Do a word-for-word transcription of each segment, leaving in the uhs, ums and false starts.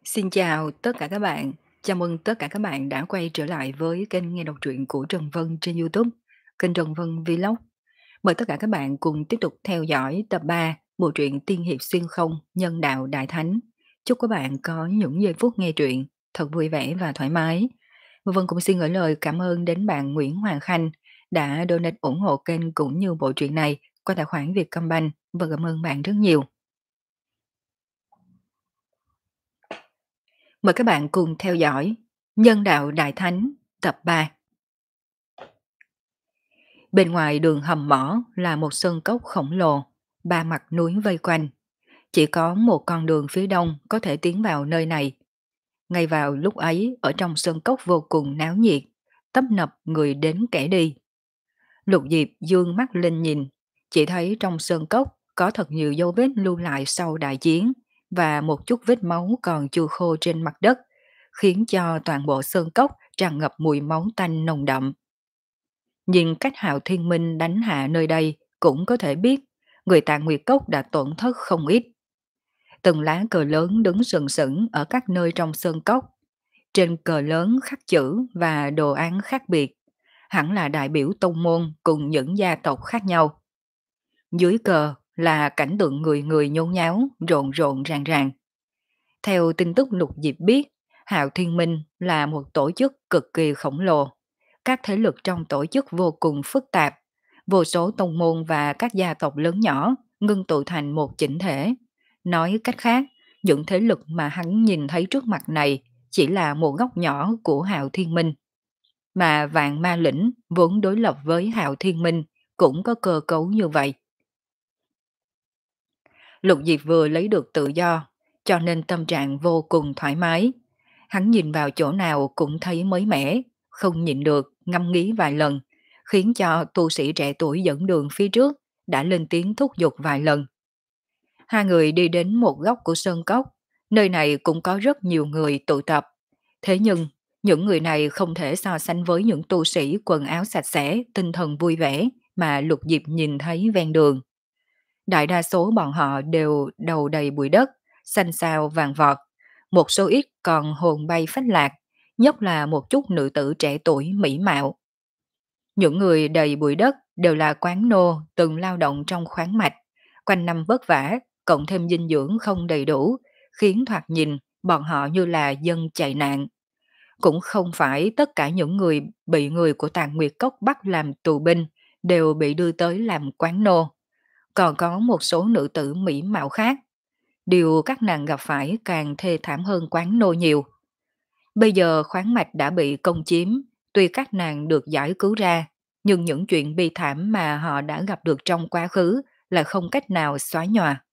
Xin chào tất cả các bạn. Chào mừng tất cả các bạn đã quay trở lại với kênh nghe đọc truyện của Trần Vân trên YouTube, kênh Trần Vân Vlog. Mời tất cả các bạn cùng tiếp tục theo dõi tập ba bộ truyện Tiên hiệp xuyên không nhân đạo đại thánh. Chúc các bạn có những giây phút nghe truyện thật vui vẻ và thoải mái. Và Vân cũng xin gửi lời cảm ơn đến bạn Nguyễn Hoàng Khanh đã donate ủng hộ kênh cũng như bộ truyện này qua tài khoản Vietcombank và cảm ơn bạn rất nhiều. Mời các bạn cùng theo dõi Nhân đạo Đại Thánh tập ba. Bên ngoài đường hầm mỏ là một sơn cốc khổng lồ, ba mặt núi vây quanh. Chỉ có một con đường phía đông có thể tiến vào nơi này. Ngay vào lúc ấy, ở trong sơn cốc vô cùng náo nhiệt, tấp nập người đến kẻ đi. Lục Diệp dương mắt lên nhìn, chỉ thấy trong sơn cốc có thật nhiều dấu vết lưu lại sau đại chiến và một chút vết máu còn chưa khô trên mặt đất, khiến cho toàn bộ sơn cốc tràn ngập mùi máu tanh nồng đậm. Nhìn cách Hạo Thiên Minh đánh hạ nơi đây cũng có thể biết người Tạng Nguyệt Cốc đã tổn thất không ít. Từng lá cờ lớn đứng sừng sững ở các nơi trong sơn cốc. Trên cờ lớn khắc chữ và đồ án khác biệt, hẳn là đại biểu tông môn cùng những gia tộc khác nhau. Dưới cờ là cảnh tượng người người nhốn nháo, rộn rộn ràng ràng. Theo tin tức Lục Diệp biết, Hạo Thiên Minh là một tổ chức cực kỳ khổng lồ. Các thế lực trong tổ chức vô cùng phức tạp, vô số tông môn và các gia tộc lớn nhỏ ngưng tụ thành một chỉnh thể. Nói cách khác, những thế lực mà hắn nhìn thấy trước mặt này chỉ là một góc nhỏ của Hạo Thiên Minh. Mà Vạn Ma Lĩnh vốn đối lập với Hạo Thiên Minh cũng có cơ cấu như vậy. Lục Diệp vừa lấy được tự do, cho nên tâm trạng vô cùng thoải mái. Hắn nhìn vào chỗ nào cũng thấy mới mẻ, không nhịn được, ngâm nghĩ vài lần, khiến cho tu sĩ trẻ tuổi dẫn đường phía trước đã lên tiếng thúc giục vài lần. Hai người đi đến một góc của sơn cốc, nơi này cũng có rất nhiều người tụ tập. Thế nhưng, những người này không thể so sánh với những tu sĩ quần áo sạch sẽ, tinh thần vui vẻ mà Lục Diệp nhìn thấy ven đường. Đại đa số bọn họ đều đầu đầy bụi đất, xanh xao vàng vọt, một số ít còn hồn bay phách lạc, nhất là một chút nữ tử trẻ tuổi mỹ mạo. Những người đầy bụi đất đều là quán nô từng lao động trong khoáng mạch, quanh năm vất vả, cộng thêm dinh dưỡng không đầy đủ, khiến thoạt nhìn bọn họ như là dân chạy nạn. Cũng không phải tất cả những người bị người của Tạng Nguyệt Cốc bắt làm tù binh đều bị đưa tới làm quán nô. Còn có một số nữ tử mỹ mạo khác. Điều các nàng gặp phải càng thê thảm hơn quán nô nhiều. Bây giờ khoáng mạch đã bị công chiếm, tuy các nàng được giải cứu ra, nhưng những chuyện bi thảm mà họ đã gặp được trong quá khứ là không cách nào xóa nhòa.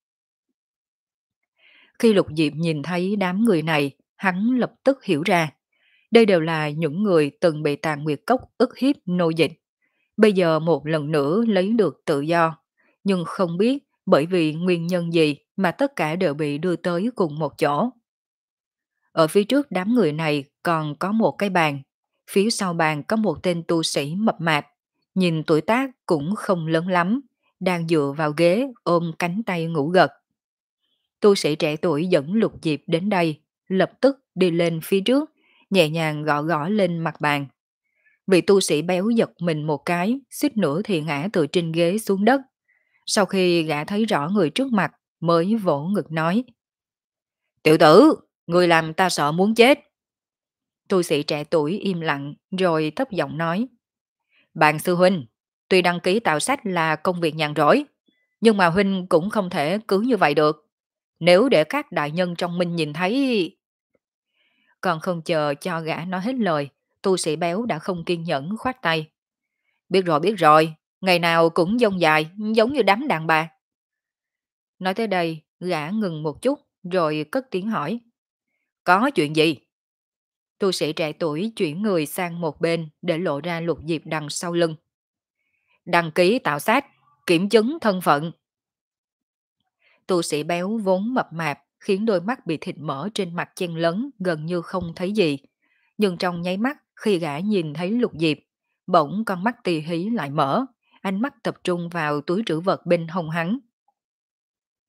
Khi Lục Diệp nhìn thấy đám người này, hắn lập tức hiểu ra. Đây đều là những người từng bị Tàn Nguyệt Cốc ức hiếp nô dịch. Bây giờ một lần nữa lấy được tự do, nhưng không biết bởi vì nguyên nhân gì mà tất cả đều bị đưa tới cùng một chỗ. Ở phía trước đám người này còn có một cái bàn, phía sau bàn có một tên tu sĩ mập mạp, nhìn tuổi tác cũng không lớn lắm, đang dựa vào ghế ôm cánh tay ngủ gật. Tu sĩ trẻ tuổi dẫn Lục Diệp đến đây, lập tức đi lên phía trước, nhẹ nhàng gõ gõ lên mặt bàn. Vị tu sĩ béo giật mình một cái, suýt nữa thì ngã từ trên ghế xuống đất. Sau khi gã thấy rõ người trước mặt, mới vỗ ngực nói: "Tiểu tử, người làm ta sợ muốn chết." Tu sĩ trẻ tuổi im lặng rồi thấp giọng nói: "Bạn sư huynh, tuy đăng ký tạo sách là công việc nhàn rỗi, nhưng mà huynh cũng không thể cứ như vậy được. Nếu để các đại nhân trong minh nhìn thấy..." Còn không chờ cho gã nói hết lời, tu sĩ béo đã không kiên nhẫn khoát tay: "Biết rồi biết rồi, ngày nào cũng dông dài, giống như đám đàn bà." Nói tới đây, gã ngừng một chút, rồi cất tiếng hỏi: "Có chuyện gì?" Tu sĩ trẻ tuổi chuyển người sang một bên để lộ ra Lục Diệp đằng sau lưng. "Đăng ký tạo sách, kiểm chứng thân phận." Tu sĩ béo vốn mập mạp, khiến đôi mắt bị thịt mỡ trên mặt chen lấn gần như không thấy gì. Nhưng trong nháy mắt khi gã nhìn thấy Lục Diệp, bỗng con mắt tì hí lại mở, ánh mắt tập trung vào túi trữ vật bên hông hắn.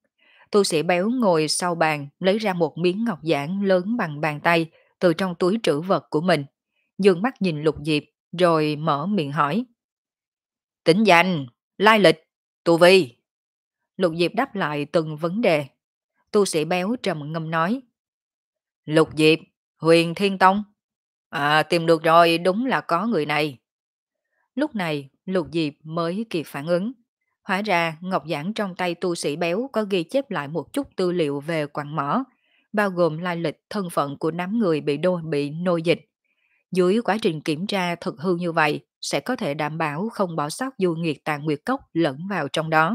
Tu sĩ béo ngồi sau bàn lấy ra một miếng ngọc giản lớn bằng bàn tay từ trong túi trữ vật của mình. Dương mắt nhìn Lục Diệp rồi mở miệng hỏi. Tỉnh danh, lai lịch, tu vi. Lục Diệp đáp lại từng vấn đề. Tu sĩ béo trầm ngâm nói. Lục Diệp, Huyền Thiên Tông. À, tìm được rồi, đúng là có người này. Lúc này, Lục Diệp mới kịp phản ứng. Hóa ra, ngọc giản trong tay tu sĩ béo có ghi chép lại một chút tư liệu về quặng mỏ, bao gồm lai lịch thân phận của đám người bị đô bị nô dịch. Dưới quá trình kiểm tra thực hư như vậy, sẽ có thể đảm bảo không bỏ sót du nghiệt tàn nguyệt cốc lẫn vào trong đó.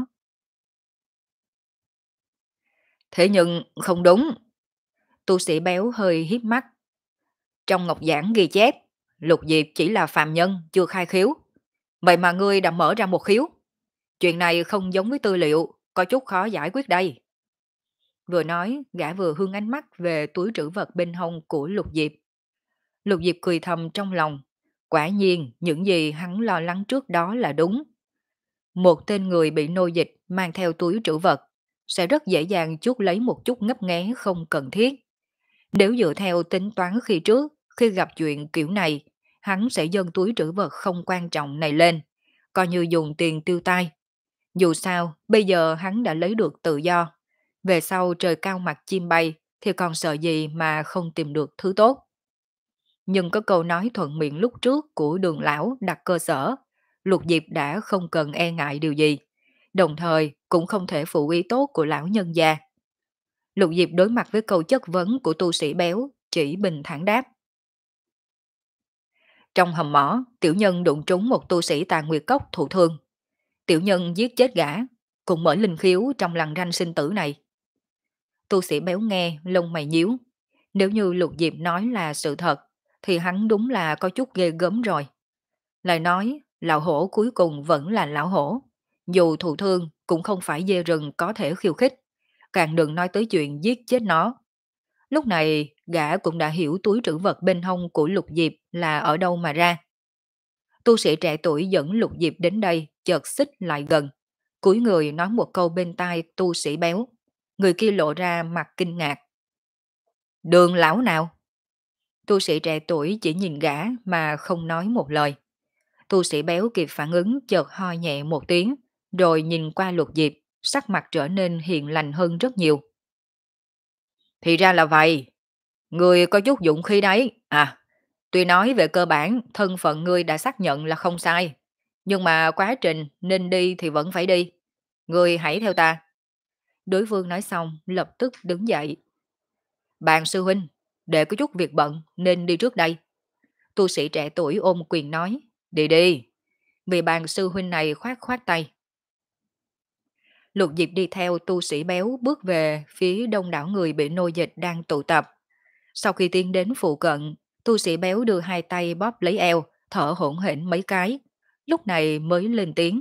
Thế nhưng không đúng. Tu sĩ béo hơi hiếp mắt. Trong ngọc giảng ghi chép, Lục Diệp chỉ là phàm nhân, chưa khai khiếu. Vậy mà ngươi đã mở ra một khiếu. Chuyện này không giống với tư liệu, có chút khó giải quyết đây. Vừa nói, gã vừa hướng ánh mắt về túi trữ vật bên hông của Lục Diệp. Lục Diệp cười thầm trong lòng. Quả nhiên, những gì hắn lo lắng trước đó là đúng. Một tên người bị nô dịch mang theo túi trữ vật sẽ rất dễ dàng chuốc lấy một chút ngấp nghé không cần thiết. Nếu dựa theo tính toán khi trước, khi gặp chuyện kiểu này, hắn sẽ dâng túi trữ vật không quan trọng này lên, coi như dùng tiền tiêu tai. Dù sao, bây giờ hắn đã lấy được tự do. Về sau trời cao mặt chim bay, thì còn sợ gì mà không tìm được thứ tốt. Nhưng có câu nói thuận miệng lúc trước của đường lão đặt cơ sở, Lục Diệp đã không cần e ngại điều gì, đồng thời cũng không thể phụ ý tốt của lão nhân gia. Lục Diệp đối mặt với câu chất vấn của tu sĩ béo, chỉ bình thản đáp. Trong hầm mỏ, tiểu nhân đụng trúng một tu sĩ tàn nguyệt cốc thụ thương. Tiểu nhân giết chết gã, cùng mở linh khiếu trong lằn ranh sinh tử này. Tu sĩ béo nghe, lông mày nhíu. Nếu như Lục Diệp nói là sự thật, thì hắn đúng là có chút ghê gớm rồi. Lại nói, lão hổ cuối cùng vẫn là lão hổ. Dù thụ thương, cũng không phải dê rừng có thể khiêu khích. Càng đừng nói tới chuyện giết chết nó. Lúc này, gã cũng đã hiểu túi trữ vật bên hông của Lục Diệp là ở đâu mà ra. Tu sĩ trẻ tuổi dẫn Lục Diệp đến đây, chợt xích lại gần. Cúi người nói một câu bên tai tu sĩ béo. Người kia lộ ra mặt kinh ngạc. Đường lão nào? Tu sĩ trẻ tuổi chỉ nhìn gã mà không nói một lời. Tu sĩ béo kịp phản ứng chợt ho nhẹ một tiếng, rồi nhìn qua Lục Diệp, sắc mặt trở nên hiền lành hơn rất nhiều. Thì ra là vậy. Ngươi có chút dụng khí đấy. À, tuy nói về cơ bản, thân phận ngươi đã xác nhận là không sai. Nhưng mà quá trình nên đi thì vẫn phải đi. Ngươi hãy theo ta. Đối phương nói xong, lập tức đứng dậy. Bạn sư huynh, để có chút việc bận nên đi trước đây. Tu sĩ trẻ tuổi ôm quyền nói. Đi đi. Vì bàn sư huynh này khoát khoát tay. Lục Diệp đi theo tu sĩ béo bước về phía đông đảo người bị nô dịch đang tụ tập. Sau khi tiến đến phụ cận, tu sĩ béo đưa hai tay bóp lấy eo, thở hổn hển mấy cái. Lúc này mới lên tiếng.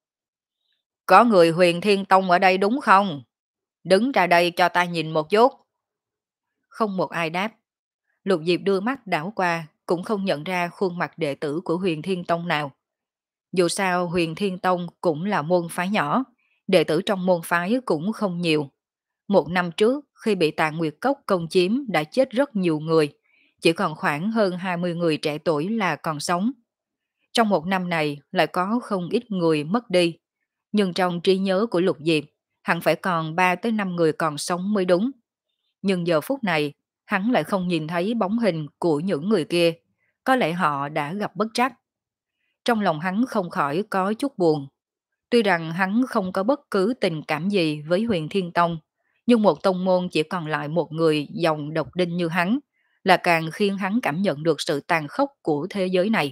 Có người Huyền Thiên Tông ở đây đúng không? Đứng ra đây cho ta nhìn một chút. Không một ai đáp. Lục Diệp đưa mắt đảo qua, cũng không nhận ra khuôn mặt đệ tử của Huyền Thiên Tông nào. Dù sao Huyền Thiên Tông cũng là môn phái nhỏ, đệ tử trong môn phái cũng không nhiều. Một năm trước, khi bị Tạng Nguyệt Cốc công chiếm đã chết rất nhiều người, chỉ còn khoảng hơn hai mươi người trẻ tuổi là còn sống. Trong một năm này lại có không ít người mất đi, nhưng trong trí nhớ của Lục Diệp, hẳn phải còn ba tới năm người còn sống mới đúng. Nhưng giờ phút này, hắn lại không nhìn thấy bóng hình của những người kia, có lẽ họ đã gặp bất trắc. Trong lòng hắn không khỏi có chút buồn. Tuy rằng hắn không có bất cứ tình cảm gì với Huyền Thiên Tông, nhưng một tông môn chỉ còn lại một người dòng độc đinh như hắn, là càng khiến hắn cảm nhận được sự tàn khốc của thế giới này.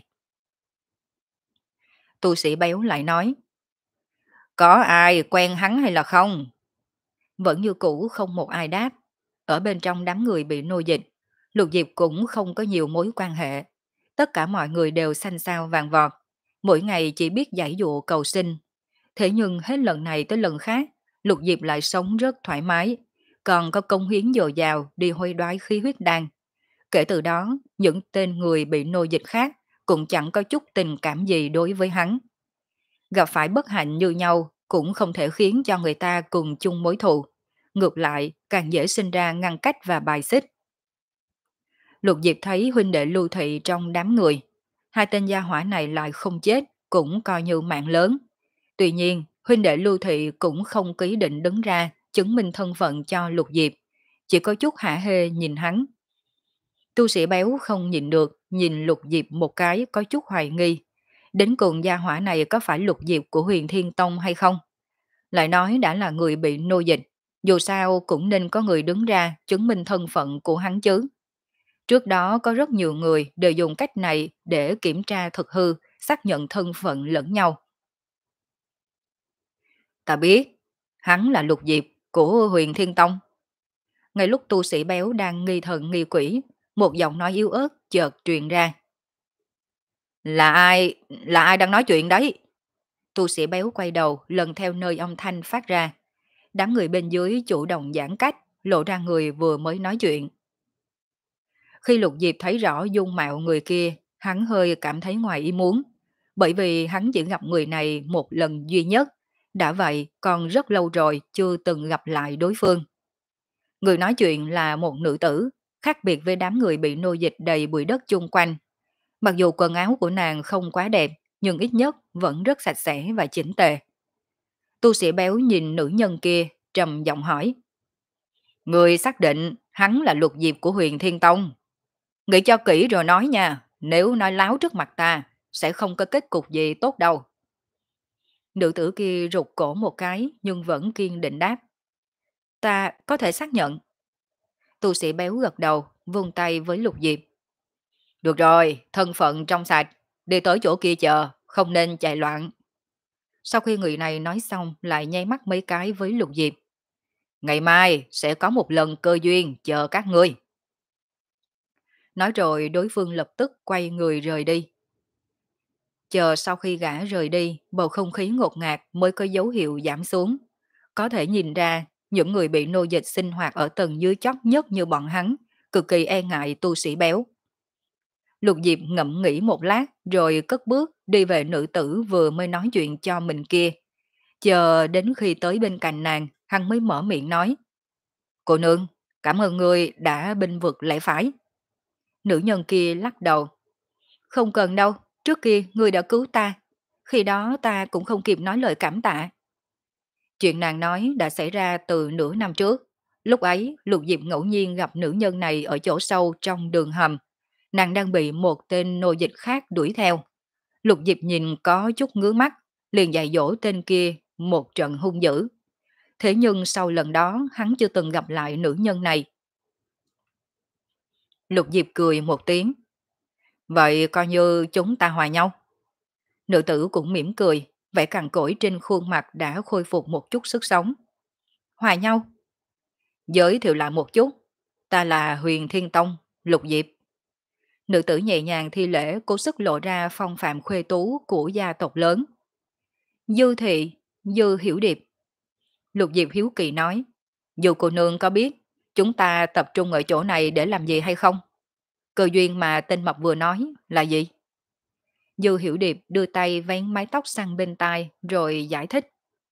Tu sĩ béo lại nói, có ai quen hắn hay là không? Vẫn như cũ không một ai đáp. Ở bên trong đám người bị nô dịch, Lục Diệp cũng không có nhiều mối quan hệ. Tất cả mọi người đều xanh xao vàng vọt, mỗi ngày chỉ biết giãy dụa cầu sinh. Thế nhưng hết lần này tới lần khác, Lục Diệp lại sống rất thoải mái, còn có công hiến dồi dào đi hôi đoái khí huyết đan. Kể từ đó, những tên người bị nô dịch khác cũng chẳng có chút tình cảm gì đối với hắn. Gặp phải bất hạnh như nhau cũng không thể khiến cho người ta cùng chung mối thù. ngược lại càng dễ sinh ra ngăn cách và bài xích. Lục Diệp thấy huynh đệ Lưu Thị trong đám người, hai tên gia hỏa này lại không chết, cũng coi như mạng lớn. Tuy nhiên, huynh đệ Lưu Thị cũng không ký định đứng ra chứng minh thân phận cho Lục Diệp, chỉ có chút hả hê nhìn hắn. Tu sĩ béo không nhìn được, nhìn Lục Diệp một cái có chút hoài nghi. Đến cùng gia hỏa này có phải Lục Diệp của Huyền Thiên Tông hay không? Lại nói đã là người bị nô dịch, dù sao cũng nên có người đứng ra chứng minh thân phận của hắn chứ. Trước đó có rất nhiều người đều dùng cách này để kiểm tra thực hư, xác nhận thân phận lẫn nhau. Ta biết, hắn là Lục Diệp của Huyền Thiên Tông. Ngay lúc tu sĩ béo đang nghi thần nghi quỷ, một giọng nói yếu ớt chợt truyền ra. Là ai, là ai đang nói chuyện đấy? Tu sĩ béo quay đầu lần theo nơi âm thanh phát ra. Đám người bên dưới chủ động giãn cách, lộ ra người vừa mới nói chuyện. Khi Lục Diệp thấy rõ dung mạo người kia, hắn hơi cảm thấy ngoài ý muốn. Bởi vì hắn chỉ gặp người này một lần duy nhất, đã vậy còn rất lâu rồi chưa từng gặp lại đối phương. Người nói chuyện là một nữ tử, khác biệt với đám người bị nô dịch đầy bụi đất chung quanh. Mặc dù quần áo của nàng không quá đẹp, nhưng ít nhất vẫn rất sạch sẽ và chỉnh tề. Tu sĩ béo nhìn nữ nhân kia, trầm giọng hỏi. Người xác định hắn là Lục Diệp của Huyền Thiên Tông. Nghĩ cho kỹ rồi nói nha, nếu nói láo trước mặt ta, sẽ không có kết cục gì tốt đâu. Nữ tử kia rụt cổ một cái nhưng vẫn kiên định đáp. Ta có thể xác nhận. Tu sĩ béo gật đầu, vung tay với Lục Diệp. Được rồi, thân phận trong sạch, đi tới chỗ kia chờ, không nên chạy loạn. Sau khi người này nói xong lại nháy mắt mấy cái với Lục Diệp. Ngày mai sẽ có một lần cơ duyên chờ các ngươi. Nói rồi đối phương lập tức quay người rời đi. Chờ sau khi gã rời đi, bầu không khí ngột ngạt mới có dấu hiệu giảm xuống. Có thể nhìn ra, những người bị nô dịch sinh hoạt ở tầng dưới chót nhất như bọn hắn, cực kỳ e ngại tu sĩ béo. Lục Diệp ngẫm nghĩ một lát rồi cất bước đi về nữ tử vừa mới nói chuyện cho mình kia. Chờ đến khi tới bên cạnh nàng, hắn mới mở miệng nói. Cô nương, cảm ơn người đã bênh vực lẽ phải. Nữ nhân kia lắc đầu. Không cần đâu, trước kia người đã cứu ta. Khi đó ta cũng không kịp nói lời cảm tạ. Chuyện nàng nói đã xảy ra từ nửa năm trước. Lúc ấy, Lục Diệp ngẫu nhiên gặp nữ nhân này ở chỗ sâu trong đường hầm. Nàng đang bị một tên nô dịch khác đuổi theo. Lục Diệp nhìn có chút ngứa mắt, liền dạy dỗ tên kia một trận hung dữ. Thế nhưng sau lần đó hắn chưa từng gặp lại nữ nhân này. Lục Diệp cười một tiếng. Vậy coi như chúng ta hòa nhau. Nữ tử cũng mỉm cười, vẻ cằn cỗi trên khuôn mặt đã khôi phục một chút sức sống. Hòa nhau? Giới thiệu lại một chút. Ta là Huyền Thiên Tông, Lục Diệp. Nữ tử nhẹ nhàng thi lễ cố sức lộ ra phong phạm khuê tú của gia tộc lớn. Dư thị, Dư Hiểu Điệp. Lục Diệp hiếu kỳ nói. Dù cô nương có biết chúng ta tập trung ở chỗ này để làm gì hay không? Cơ duyên mà tên mập vừa nói là gì? Dư Hiểu Điệp đưa tay vén mái tóc sang bên tai rồi giải thích.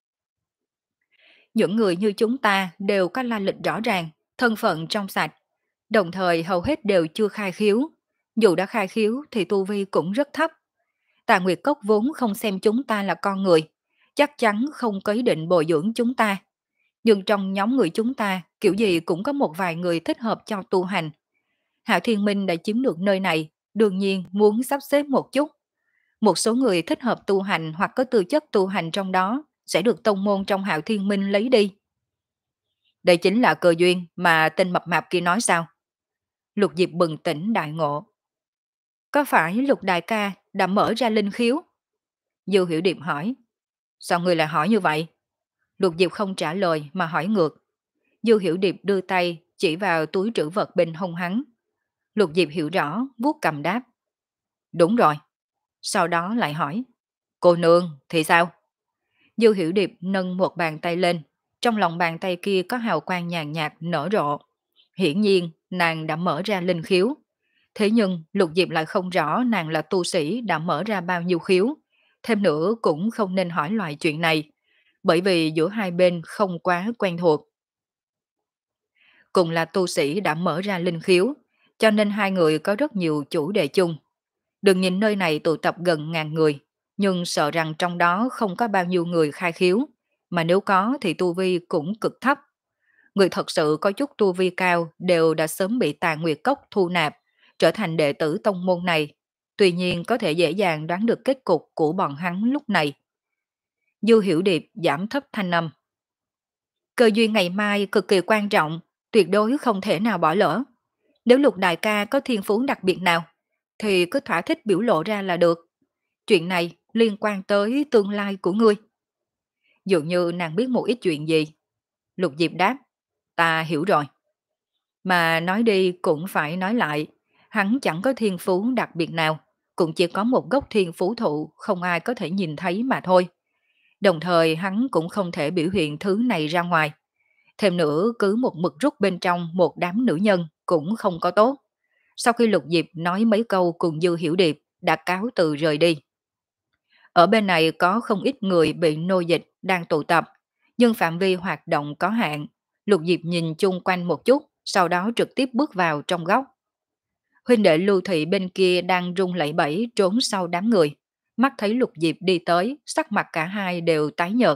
Những người như chúng ta đều có la lịch rõ ràng, thân phận trong sạch, đồng thời hầu hết đều chưa khai khiếu. Dù đã khai khiếu thì tu vi cũng rất thấp. Tà Nguyệt Cốc vốn không xem chúng ta là con người, chắc chắn không có ý định bồi dưỡng chúng ta. Nhưng trong nhóm người chúng ta, kiểu gì cũng có một vài người thích hợp cho tu hành. Hạo Thiên Minh đã chiếm được nơi này, đương nhiên muốn sắp xếp một chút. Một số người thích hợp tu hành hoặc có tư chất tu hành trong đó sẽ được tông môn trong Hạo Thiên Minh lấy đi. Đây chính là cơ duyên mà tên mập mạp kia nói sao? Lục Diệp bừng tỉnh đại ngộ. Có phải Lục đại ca đã mở ra linh khiếu? Dư Hiểu Điệp hỏi. Sao người lại hỏi như vậy? Lục Diệp không trả lời mà hỏi ngược. Dư Hiểu Điệp đưa tay chỉ vào túi trữ vật bên hông hắn. Lục Diệp hiểu rõ, vuốt cầm đáp. Đúng rồi. Sau đó lại hỏi. Cô nương thì sao? Dư Hiểu Điệp nâng một bàn tay lên. Trong lòng bàn tay kia có hào quang nhàn nhạt nở rộ. Hiển nhiên nàng đã mở ra linh khiếu. Thế nhưng Lục Diệp lại không rõ nàng là tu sĩ đã mở ra bao nhiêu khiếu. Thêm nữa cũng không nên hỏi loại chuyện này. Bởi vì giữa hai bên không quá quen thuộc. cùng là tu sĩ đã mở ra linh khiếu, cho nên hai người có rất nhiều chủ đề chung. Đừng nhìn nơi này tụ tập gần ngàn người, nhưng sợ rằng trong đó không có bao nhiêu người khai khiếu, mà nếu có thì tu vi cũng cực thấp. Người thật sự có chút tu vi cao đều đã sớm bị Tà Nguyệt Cốc thu nạp, trở thành đệ tử tông môn này. Tuy nhiên có thể dễ dàng đoán được kết cục của bọn hắn lúc này. Du Hiểu Điệp giảm thấp thanh âm. Cơ duyên ngày mai cực kỳ quan trọng, tuyệt đối không thể nào bỏ lỡ. Nếu Lục đại ca có thiên phú đặc biệt nào, thì cứ thỏa thích biểu lộ ra là được. Chuyện này liên quan tới tương lai của ngươi. Dường như nàng biết một ít chuyện gì. Lục Diệp đáp, ta hiểu rồi. Mà nói đi cũng phải nói lại, hắn chẳng có thiên phú đặc biệt nào, cũng chỉ có một gốc thiên phú thụ không ai có thể nhìn thấy mà thôi. Đồng thời hắn cũng không thể biểu hiện thứ này ra ngoài. Thêm nữa cứ một mực rút bên trong một đám nữ nhân cũng không có tốt. Sau khi Lục Diệp nói mấy câu cùng Dư Hiểu Điệp đã cáo từ rời đi. Ở bên này có không ít người bị nô dịch đang tụ tập, nhưng phạm vi hoạt động có hạn. Lục Diệp nhìn chung quanh một chút, sau đó trực tiếp bước vào trong góc. Huynh đệ Lưu Thị bên kia đang run lẩy bẩy trốn sau đám người. Mắt thấy Lục Diệp đi tới, sắc mặt cả hai đều tái nhợt.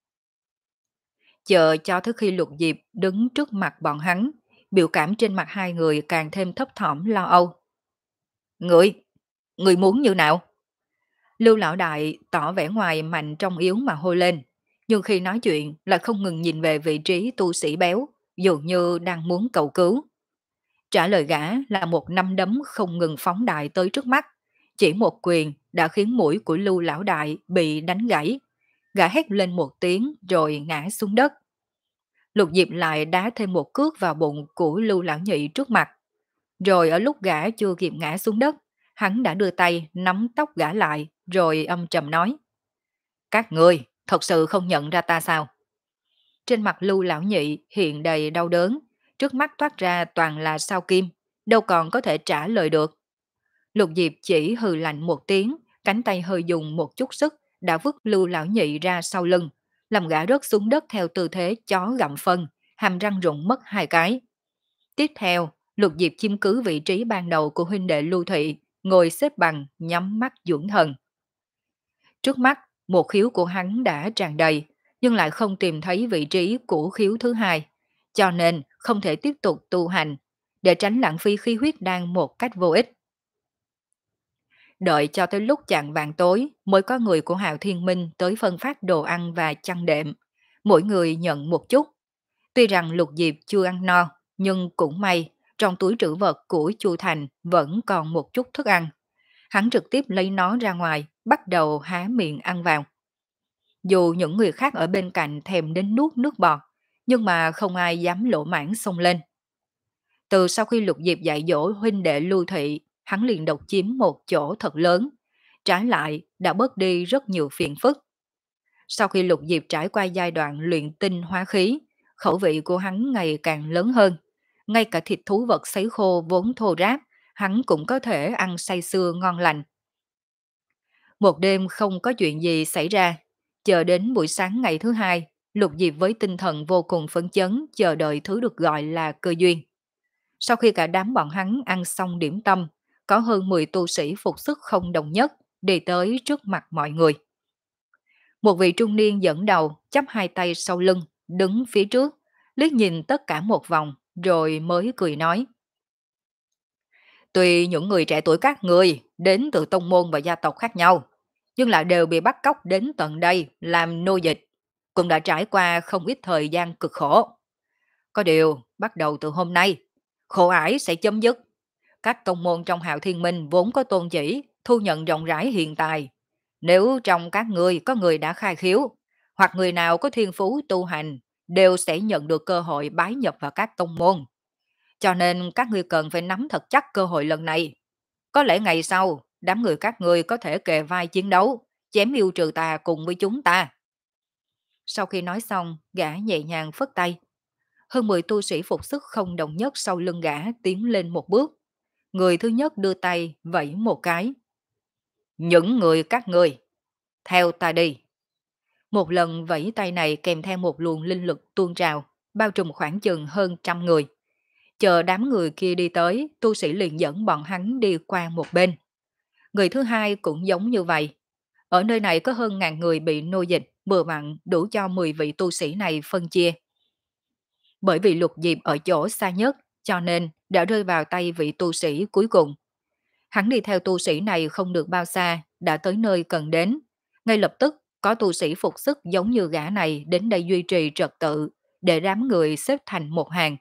Chờ cho tới khi Lục Diệp đứng trước mặt bọn hắn, biểu cảm trên mặt hai người càng thêm thấp thỏm lo âu. Người, người muốn như nào? Lưu Lão Đại tỏ vẻ ngoài mạnh trong yếu mà hô lên, nhưng khi nói chuyện lại không ngừng nhìn về vị trí tu sĩ béo, dường như đang muốn cầu cứu. Trả lời gã là một nắm đấm không ngừng phóng đại tới trước mắt, chỉ một quyền đã khiến mũi của Lưu Lão Đại bị đánh gãy. Gã hét lên một tiếng rồi ngã xuống đất. Lục Diệp lại đá thêm một cước vào bụng của Lưu Lão Nhị trước mặt. Rồi ở lúc gã chưa kịp ngã xuống đất, hắn đã đưa tay nắm tóc gã lại rồi âm trầm nói. Các ngươi thật sự không nhận ra ta sao? Trên mặt Lưu Lão Nhị hiện đầy đau đớn, trước mắt thoát ra toàn là sao kim, đâu còn có thể trả lời được. Lục Diệp chỉ hừ lạnh một tiếng, cánh tay hơi dùng một chút sức đã vứt Lưu Lão Nhị ra sau lưng, làm gã rớt xuống đất theo tư thế chó gặm phân, hàm răng rụng mất hai cái. Tiếp theo, Lục Diệp chiếm cứ vị trí ban đầu của huynh đệ Lưu Thị, ngồi xếp bằng, nhắm mắt dưỡng thần. Trước mắt, một khiếu của hắn đã tràn đầy, nhưng lại không tìm thấy vị trí của khiếu thứ hai, cho nên không thể tiếp tục tu hành, để tránh lãng phí khí huyết đan một cách vô ích. Đợi cho tới lúc chạng vạng tối mới có người của Hạo Thiên Minh tới phân phát đồ ăn và chăn đệm, mỗi người nhận một chút. Tuy rằng Lục Diệp chưa ăn no, nhưng cũng may, trong túi trữ vật của Chu Thành vẫn còn một chút thức ăn. Hắn trực tiếp lấy nó ra ngoài, bắt đầu há miệng ăn vào. Dù những người khác ở bên cạnh thèm đến nuốt nước bọt, nhưng mà không ai dám lỗ mãng xông lên. Từ sau khi Lục Diệp dạy dỗ huynh đệ Lưu Thị, hắn liền độc chiếm một chỗ thật lớn, trái lại đã bớt đi rất nhiều phiền phức. Sau khi Lục Diệp trải qua giai đoạn luyện tinh hóa khí, khẩu vị của hắn ngày càng lớn hơn. Ngay cả thịt thú vật sấy khô vốn thô ráp, hắn cũng có thể ăn say sưa ngon lành. Một đêm không có chuyện gì xảy ra, chờ đến buổi sáng ngày thứ hai, Lục Diệp với tinh thần vô cùng phấn chấn chờ đợi thứ được gọi là cơ duyên. Sau khi cả đám bọn hắn ăn xong điểm tâm, có hơn mười tu sĩ phục sức không đồng nhất đi tới trước mặt mọi người. Một vị trung niên dẫn đầu, chắp hai tay sau lưng, đứng phía trước, liếc nhìn tất cả một vòng, rồi mới cười nói. Tuy những người trẻ tuổi các người đến từ tông môn và gia tộc khác nhau, nhưng lại đều bị bắt cóc đến tận đây làm nô dịch, cũng đã trải qua không ít thời gian cực khổ. Có điều, bắt đầu từ hôm nay, khổ ải sẽ chấm dứt. Các tông môn trong Hạo Thiên Minh vốn có tôn chỉ, thu nhận rộng rãi hiện tại. Nếu trong các người có người đã khai khiếu, hoặc người nào có thiên phú tu hành, đều sẽ nhận được cơ hội bái nhập vào các tông môn. Cho nên các ngươi cần phải nắm thật chắc cơ hội lần này. Có lẽ ngày sau, đám người các ngươi có thể kề vai chiến đấu, chém yêu trừ tà cùng với chúng ta. Sau khi nói xong, gã nhẹ nhàng phất tay. Hơn mười tu sĩ phục sức không đồng nhất sau lưng gã tiến lên một bước. Người thứ nhất đưa tay vẫy một cái. Những người các ngươi, theo ta đi. Một lần vẫy tay này kèm theo một luồng linh lực tuôn trào, bao trùm khoảng chừng hơn trăm người, Chờ đám người kia đi tới, tu sĩ liền dẫn bọn hắn đi qua một bên. Người thứ hai cũng giống như vậy. Ở nơi này có hơn ngàn người bị nô dịch, vừa vặn đủ cho mười vị tu sĩ này phân chia. Bởi vì Lục Diệp ở chỗ xa nhất, cho nên đã rơi vào tay vị tu sĩ cuối cùng. Hắn đi theo tu sĩ này không được bao xa, đã tới nơi cần đến. Ngay lập tức, có tu sĩ phục sức giống như gã này đến đây duy trì trật tự, để đám người xếp thành một hàng.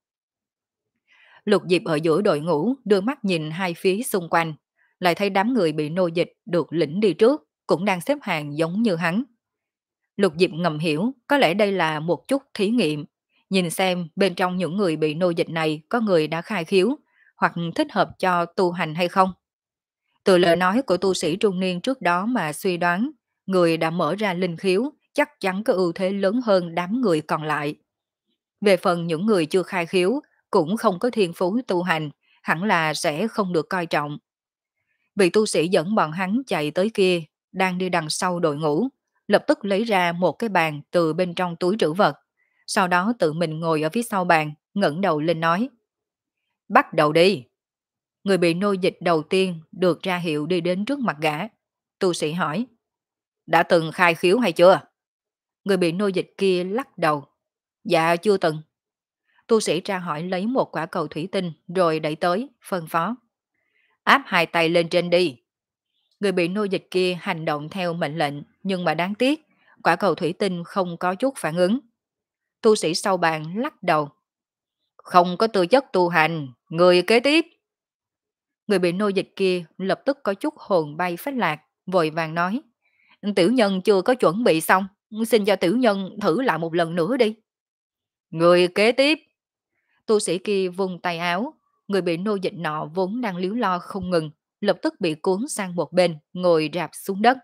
Lục Diệp ở giữa đội ngũ, đưa mắt nhìn hai phía xung quanh, lại thấy đám người bị nô dịch được lĩnh đi trước, cũng đang xếp hàng giống như hắn. Lục Diệp ngầm hiểu, có lẽ đây là một chút thí nghiệm, nhìn xem bên trong những người bị nô dịch này có người đã khai khiếu, hoặc thích hợp cho tu hành hay không. Từ lời nói của tu sĩ trung niên trước đó mà suy đoán, người đã mở ra linh khiếu chắc chắn có ưu thế lớn hơn đám người còn lại. Về phần những người chưa khai khiếu, cũng không có thiên phú tu hành, hẳn là sẽ không được coi trọng. Vị tu sĩ dẫn bọn hắn chạy tới kia, đang đi đằng sau đội ngũ, lập tức lấy ra một cái bàn từ bên trong túi trữ vật. Sau đó tự mình ngồi ở phía sau bàn, ngẩng đầu lên nói. Bắt đầu đi! Người bị nô dịch đầu tiên được ra hiệu đi đến trước mặt gã. Tu sĩ hỏi. Đã từng khai khiếu hay chưa? Người bị nô dịch kia lắc đầu. Dạ chưa từng. Tu sĩ tra hỏi lấy một quả cầu thủy tinh rồi đẩy tới, phân phó. Áp hai tay lên trên đi. Người bị nô dịch kia hành động theo mệnh lệnh, nhưng mà đáng tiếc, quả cầu thủy tinh không có chút phản ứng. Tu sĩ sau bàn lắc đầu. Không có tư chất tu hành, người kế tiếp. Người bị nô dịch kia lập tức có chút hồn bay phách lạc, vội vàng nói. Tiểu nhân chưa có chuẩn bị xong, xin cho tiểu nhân thử lại một lần nữa đi. Người kế tiếp. Tu sĩ kia vung tay áo, người bị nô dịch nọ vốn đang líu lo không ngừng, lập tức bị cuốn sang một bên, ngồi rạp xuống đất.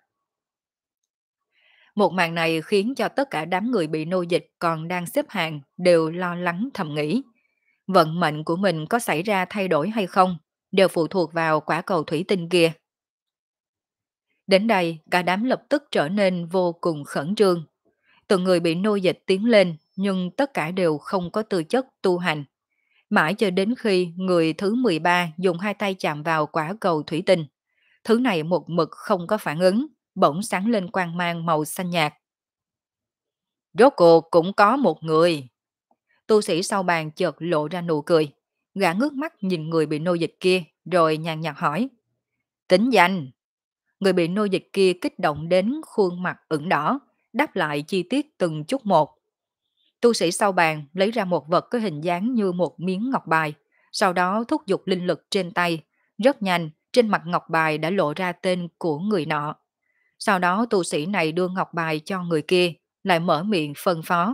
Một màn này khiến cho tất cả đám người bị nô dịch còn đang xếp hàng đều lo lắng thầm nghĩ. Vận mệnh của mình có xảy ra thay đổi hay không, đều phụ thuộc vào quả cầu thủy tinh kia. Đến đây, cả đám lập tức trở nên vô cùng khẩn trương. Từng người bị nô dịch tiến lên, nhưng tất cả đều không có tư chất tu hành. Mãi cho đến khi người thứ mười ba dùng hai tay chạm vào quả cầu thủy tinh. Thứ này một mực không có phản ứng, bỗng sáng lên quang mang màu xanh nhạt. Rốt cuộc cũng có một người. Tu sĩ sau bàn chợt lộ ra nụ cười. Gã ngước mắt nhìn người bị nô dịch kia, rồi nhàn nhạt hỏi. Tính danh. Người bị nô dịch kia kích động đến khuôn mặt ửng đỏ, đáp lại chi tiết từng chút một. Tu sĩ sau bàn lấy ra một vật có hình dáng như một miếng ngọc bài, sau đó thúc giục linh lực trên tay. Rất nhanh, trên mặt ngọc bài đã lộ ra tên của người nọ. Sau đó tu sĩ này đưa ngọc bài cho người kia, lại mở miệng phân phó.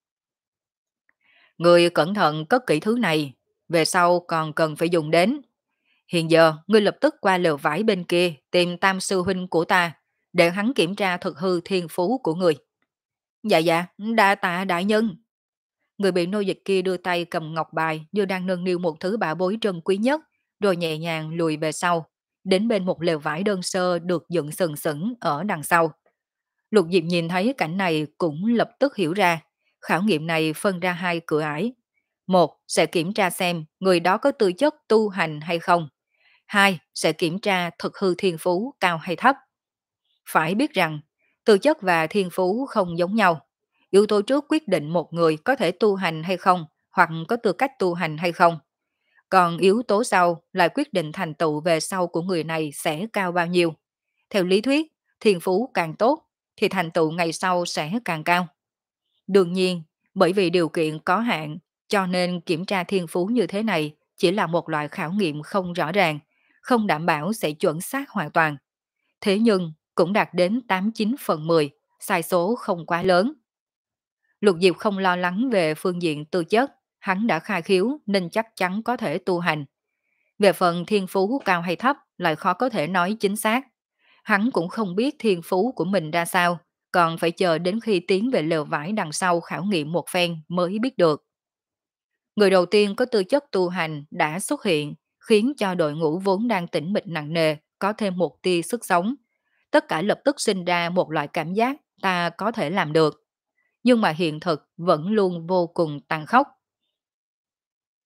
Người cẩn thận cất kỹ thứ này, về sau còn cần phải dùng đến. Hiện giờ, ngươi lập tức qua lều vải bên kia tìm tam sư huynh của ta, để hắn kiểm tra thực hư thiên phú của người. Dạ dạ, đa tạ đại nhân. Người bị nô dịch kia đưa tay cầm ngọc bài như đang nâng niu một thứ bảo bối trân quý nhất, rồi nhẹ nhàng lùi về sau, đến bên một lều vải đơn sơ được dựng sừng sững ở đằng sau. Lục Diệp nhìn thấy cảnh này cũng lập tức hiểu ra, khảo nghiệm này phân ra hai cửa ải. Một, sẽ kiểm tra xem người đó có tư chất tu hành hay không. Hai, sẽ kiểm tra thực hư thiên phú cao hay thấp. Phải biết rằng, tư chất và thiên phú không giống nhau. Yếu tố trước quyết định một người có thể tu hành hay không, hoặc có tư cách tu hành hay không. Còn yếu tố sau lại quyết định thành tựu về sau của người này sẽ cao bao nhiêu. Theo lý thuyết, thiên phú càng tốt, thì thành tựu ngày sau sẽ càng cao. Đương nhiên, bởi vì điều kiện có hạn, cho nên kiểm tra thiên phú như thế này chỉ là một loại khảo nghiệm không rõ ràng, không đảm bảo sẽ chuẩn xác hoàn toàn. Thế nhưng, cũng đạt đến tám chín phần mười, sai số không quá lớn. Lục Diệp không lo lắng về phương diện tư chất, hắn đã khai khiếu nên chắc chắn có thể tu hành. Về phần thiên phú cao hay thấp lại khó có thể nói chính xác. Hắn cũng không biết thiên phú của mình ra sao, còn phải chờ đến khi tiến về lều vải đằng sau khảo nghiệm một phen mới biết được. Người đầu tiên có tư chất tu hành đã xuất hiện, khiến cho đội ngũ vốn đang tĩnh mịch nặng nề có thêm một tia sức sống. Tất cả lập tức sinh ra một loại cảm giác ta có thể làm được. Nhưng mà hiện thực vẫn luôn vô cùng tàn khốc.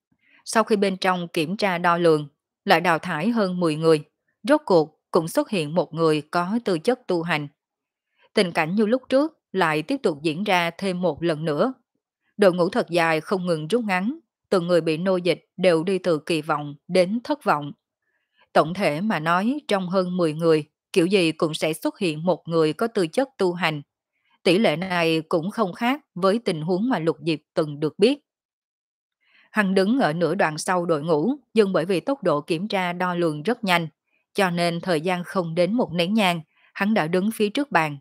Sau khi bên trong kiểm tra đo lường, lại đào thải hơn mười người, rốt cuộc cũng xuất hiện một người có tư chất tu hành. Tình cảnh như lúc trước lại tiếp tục diễn ra thêm một lần nữa. Đội ngũ thật dài không ngừng rút ngắn, từng người bị nô dịch đều đi từ kỳ vọng đến thất vọng. Tổng thể mà nói trong hơn mười người, kiểu gì cũng sẽ xuất hiện một người có tư chất tu hành. Tỷ lệ này cũng không khác với tình huống mà Lục Diệp từng được biết. Hắn đứng ở nửa đoạn sau đội ngũ, nhưng bởi vì tốc độ kiểm tra đo lường rất nhanh, cho nên thời gian không đến một nén nhang, hắn đã đứng phía trước bàn.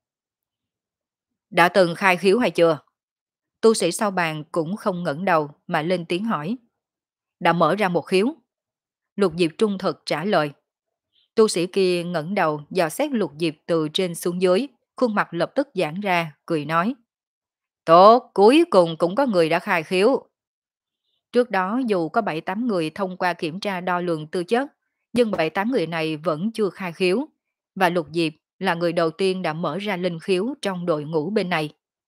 Đã từng khai khiếu hay chưa? Tu sĩ sau bàn cũng không ngẩng đầu mà lên tiếng hỏi. Đã mở ra một khiếu. Lục Diệp trung thực trả lời. Tu sĩ kia ngẩng đầu dò xét Lục Diệp từ trên xuống dưới, khuôn mặt lập tức giãn ra, cười nói. Tốt, cuối cùng cũng có người đã khai khiếu. Trước đó dù có bảy tám người thông qua kiểm tra đo lường tư chất, nhưng bảy tám người này vẫn chưa khai khiếu, và Lục Diệp là người đầu tiên đã mở ra linh khiếu trong đội ngũ bên này.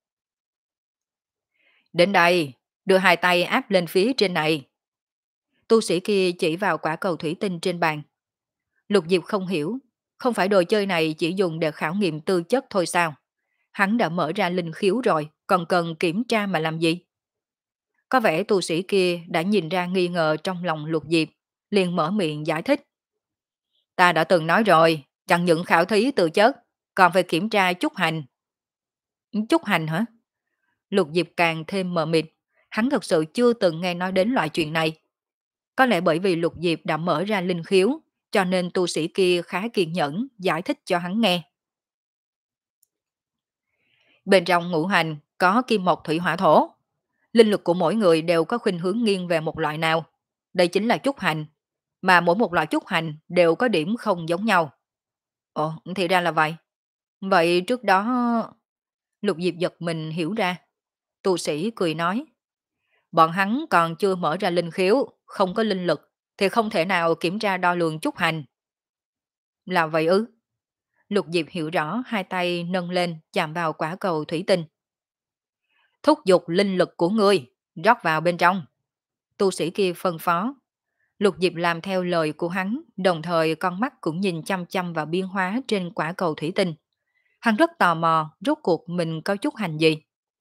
Đến đây, đưa hai tay áp lên phía trên này. Tu sĩ kia chỉ vào quả cầu thủy tinh trên bàn. Lục Diệp không hiểu, không phải đồ chơi này chỉ dùng để khảo nghiệm tư chất thôi sao? Hắn đã mở ra linh khiếu rồi, còn cần kiểm tra mà làm gì? Có vẻ tu sĩ kia đã nhìn ra nghi ngờ trong lòng Lục Diệp, liền mở miệng giải thích. Ta đã từng nói rồi, chẳng những khảo thí tư chất, còn phải kiểm tra chúc hành. Chúc hành hả? Lục Diệp càng thêm mờ mịt, hắn thật sự chưa từng nghe nói đến loại chuyện này. Có lẽ bởi vì Lục Diệp đã mở ra linh khiếu, cho nên tu sĩ kia khá kiên nhẫn giải thích cho hắn nghe. Bên trong ngũ hành có kim mộc thủy hỏa thổ. Linh lực của mỗi người đều có khuynh hướng nghiêng về một loại nào. Đây chính là chúc hành, mà mỗi một loại chúc hành đều có điểm không giống nhau. Ồ, thì ra là vậy. Vậy trước đó... Lục Diệp giật mình hiểu ra. Tu sĩ cười nói. Bọn hắn còn chưa mở ra linh khiếu, không có linh lực, thì không thể nào kiểm tra đo lường chúc hành. Là vậy ư? Lục Diệp hiểu rõ, hai tay nâng lên chạm vào quả cầu thủy tinh. Thúc giục linh lực của ngươi, rót vào bên trong. Tu sĩ kia phân phó. Lục Diệp làm theo lời của hắn, đồng thời con mắt cũng nhìn chăm chăm vào biến hóa trên quả cầu thủy tinh. Hắn rất tò mò, rốt cuộc mình có chút hành gì.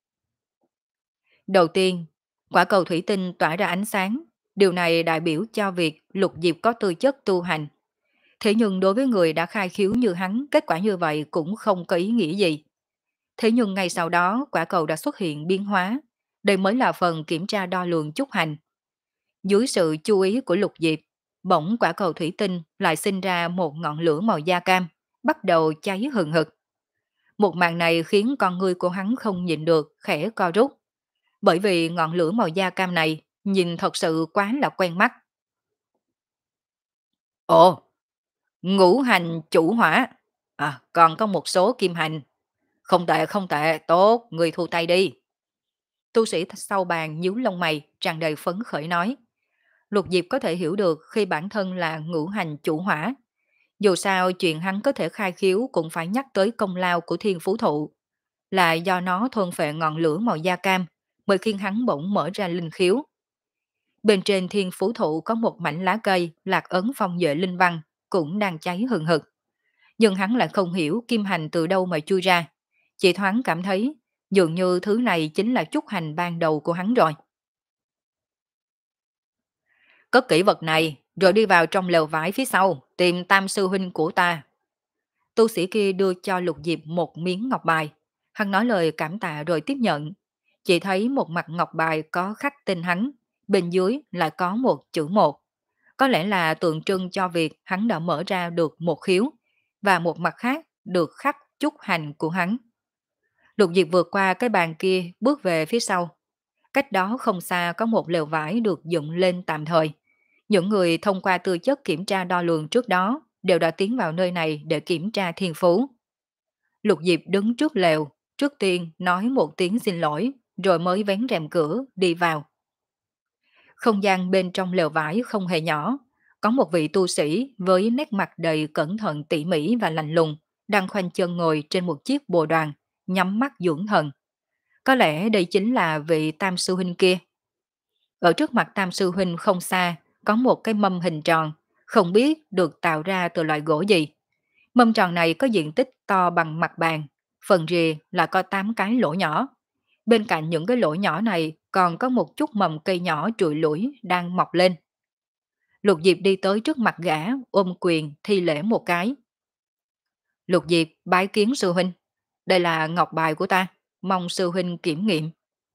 Đầu tiên, quả cầu thủy tinh tỏa ra ánh sáng. Điều này đại biểu cho việc Lục Diệp có tư chất tu hành. Thế nhưng đối với người đã khai khiếu như hắn, kết quả như vậy cũng không có ý nghĩa gì. Thế nhưng ngay sau đó, quả cầu đã xuất hiện biến hóa. Đây mới là phần kiểm tra đo lường chúc hành. Dưới sự chú ý của Lục Diệp, bỗng quả cầu thủy tinh lại sinh ra một ngọn lửa màu da cam, bắt đầu cháy hừng hực. Một màn này khiến con ngươi của hắn không nhịn được, khẽ co rút. Bởi vì ngọn lửa màu da cam này nhìn thật sự quá là quen mắt. Ồ, ngũ hành chủ hỏa. À, còn có một số kim hành. Không tệ, không tệ, tốt, người thu tay đi. Tu sĩ sau bàn nhíu lông mày, tràn đầy phấn khởi nói. Lục Diệp có thể hiểu được khi bản thân là ngũ hành chủ hỏa. Dù sao chuyện hắn có thể khai khiếu cũng phải nhắc tới công lao của thiên phú thụ. Là do nó thôn phệ ngọn lửa màu da cam, mới khiến hắn bỗng mở ra linh khiếu. Bên trên thiên phú thụ có một mảnh lá cây lạc ấn phong duệ linh văn, cũng đang cháy hừng hực. Nhưng hắn lại không hiểu kim hành từ đâu mà chui ra. Chỉ thoáng cảm thấy dường như thứ này chính là chúc hành ban đầu của hắn rồi. Cất kỹ vật này, rồi đi vào trong lều vải phía sau, tìm tam sư huynh của ta. Tu sĩ kia đưa cho Lục Diệp một miếng ngọc bài. Hắn nói lời cảm tạ rồi tiếp nhận. Chỉ thấy một mặt ngọc bài có khắc tên hắn, bên dưới lại có một chữ một. Có lẽ là tượng trưng cho việc hắn đã mở ra được một khiếu, và một mặt khác được khắc chúc hành của hắn. Lục Diệp vượt qua cái bàn kia, bước về phía sau. Cách đó không xa có một lều vải được dựng lên tạm thời. Những người thông qua tư chất kiểm tra đo lường trước đó đều đã tiến vào nơi này để kiểm tra thiên phú. Lục Diệp đứng trước lều, trước tiên nói một tiếng xin lỗi, rồi mới vén rèm cửa đi vào. Không gian bên trong lều vải không hề nhỏ, có một vị tu sĩ với nét mặt đầy cẩn thận tỉ mỉ và lạnh lùng, đang khoanh chân ngồi trên một chiếc bồ đoàn, nhắm mắt dưỡng thần. Có lẽ đây chính là vị tam sư huynh kia. Ở trước mặt Tam Sư Huynh không xa, có một cái mâm hình tròn, không biết được tạo ra từ loại gỗ gì. Mâm tròn này có diện tích to bằng mặt bàn, phần rìa là có tám cái lỗ nhỏ. Bên cạnh những cái lỗ nhỏ này còn có một chút mầm cây nhỏ trụi lủi đang mọc lên. Lục Diệp đi tới trước mặt gã, ôm quyền thi lễ một cái. Lục Diệp bái kiến sư huynh. Đây là ngọc bài của ta, mong sư huynh kiểm nghiệm.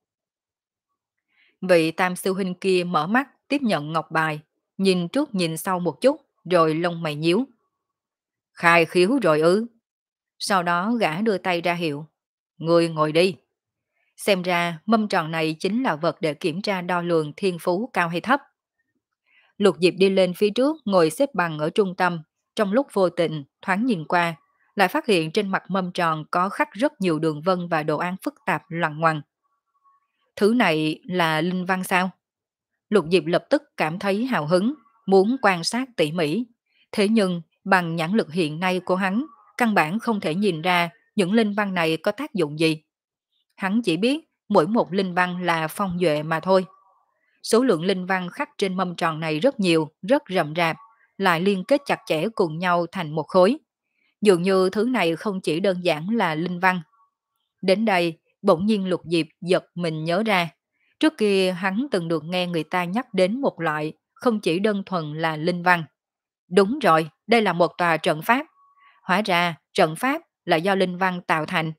Vị Tam sư huynh kia mở mắt tiếp nhận ngọc bài, nhìn trước nhìn sau một chút, rồi lông mày nhíu. Khai khiếu rồi ư. Sau đó gã đưa tay ra hiệu. Người ngồi đi. Xem ra mâm tròn này chính là vật để kiểm tra đo lường thiên phú cao hay thấp. Lục Diệp đi lên phía trước ngồi xếp bằng ở trung tâm, trong lúc vô tình thoáng nhìn qua, lại phát hiện trên mặt mâm tròn có khắc rất nhiều đường vân và đồ án phức tạp lằng ngoằng. Thứ này là linh văn sao? Lục Diệp lập tức cảm thấy hào hứng, muốn quan sát tỉ mỉ. Thế nhưng bằng nhãn lực hiện nay của hắn, căn bản không thể nhìn ra những linh văn này có tác dụng gì. Hắn chỉ biết mỗi một linh văn là phong duệ mà thôi. Số lượng linh văn khắc trên mâm tròn này rất nhiều, rất rậm rạp, lại liên kết chặt chẽ cùng nhau thành một khối. Dường như thứ này không chỉ đơn giản là linh văn. Đến đây, bỗng nhiên Lục Diệp giật mình nhớ ra. Trước kia hắn từng được nghe người ta nhắc đến một loại, không chỉ đơn thuần là linh văn. Đúng rồi, đây là một tòa trận pháp. Hóa ra, trận pháp là do linh văn tạo thành.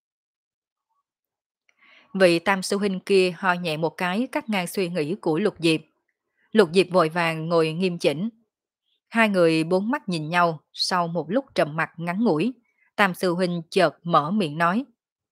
Vị Tam sư huynh kia ho nhẹ một cái cắt ngang suy nghĩ của Lục Diệp. Lục Diệp vội vàng ngồi nghiêm chỉnh. Hai người bốn mắt nhìn nhau, sau một lúc trầm mặc ngắn ngủi, Tam sư huynh chợt mở miệng nói.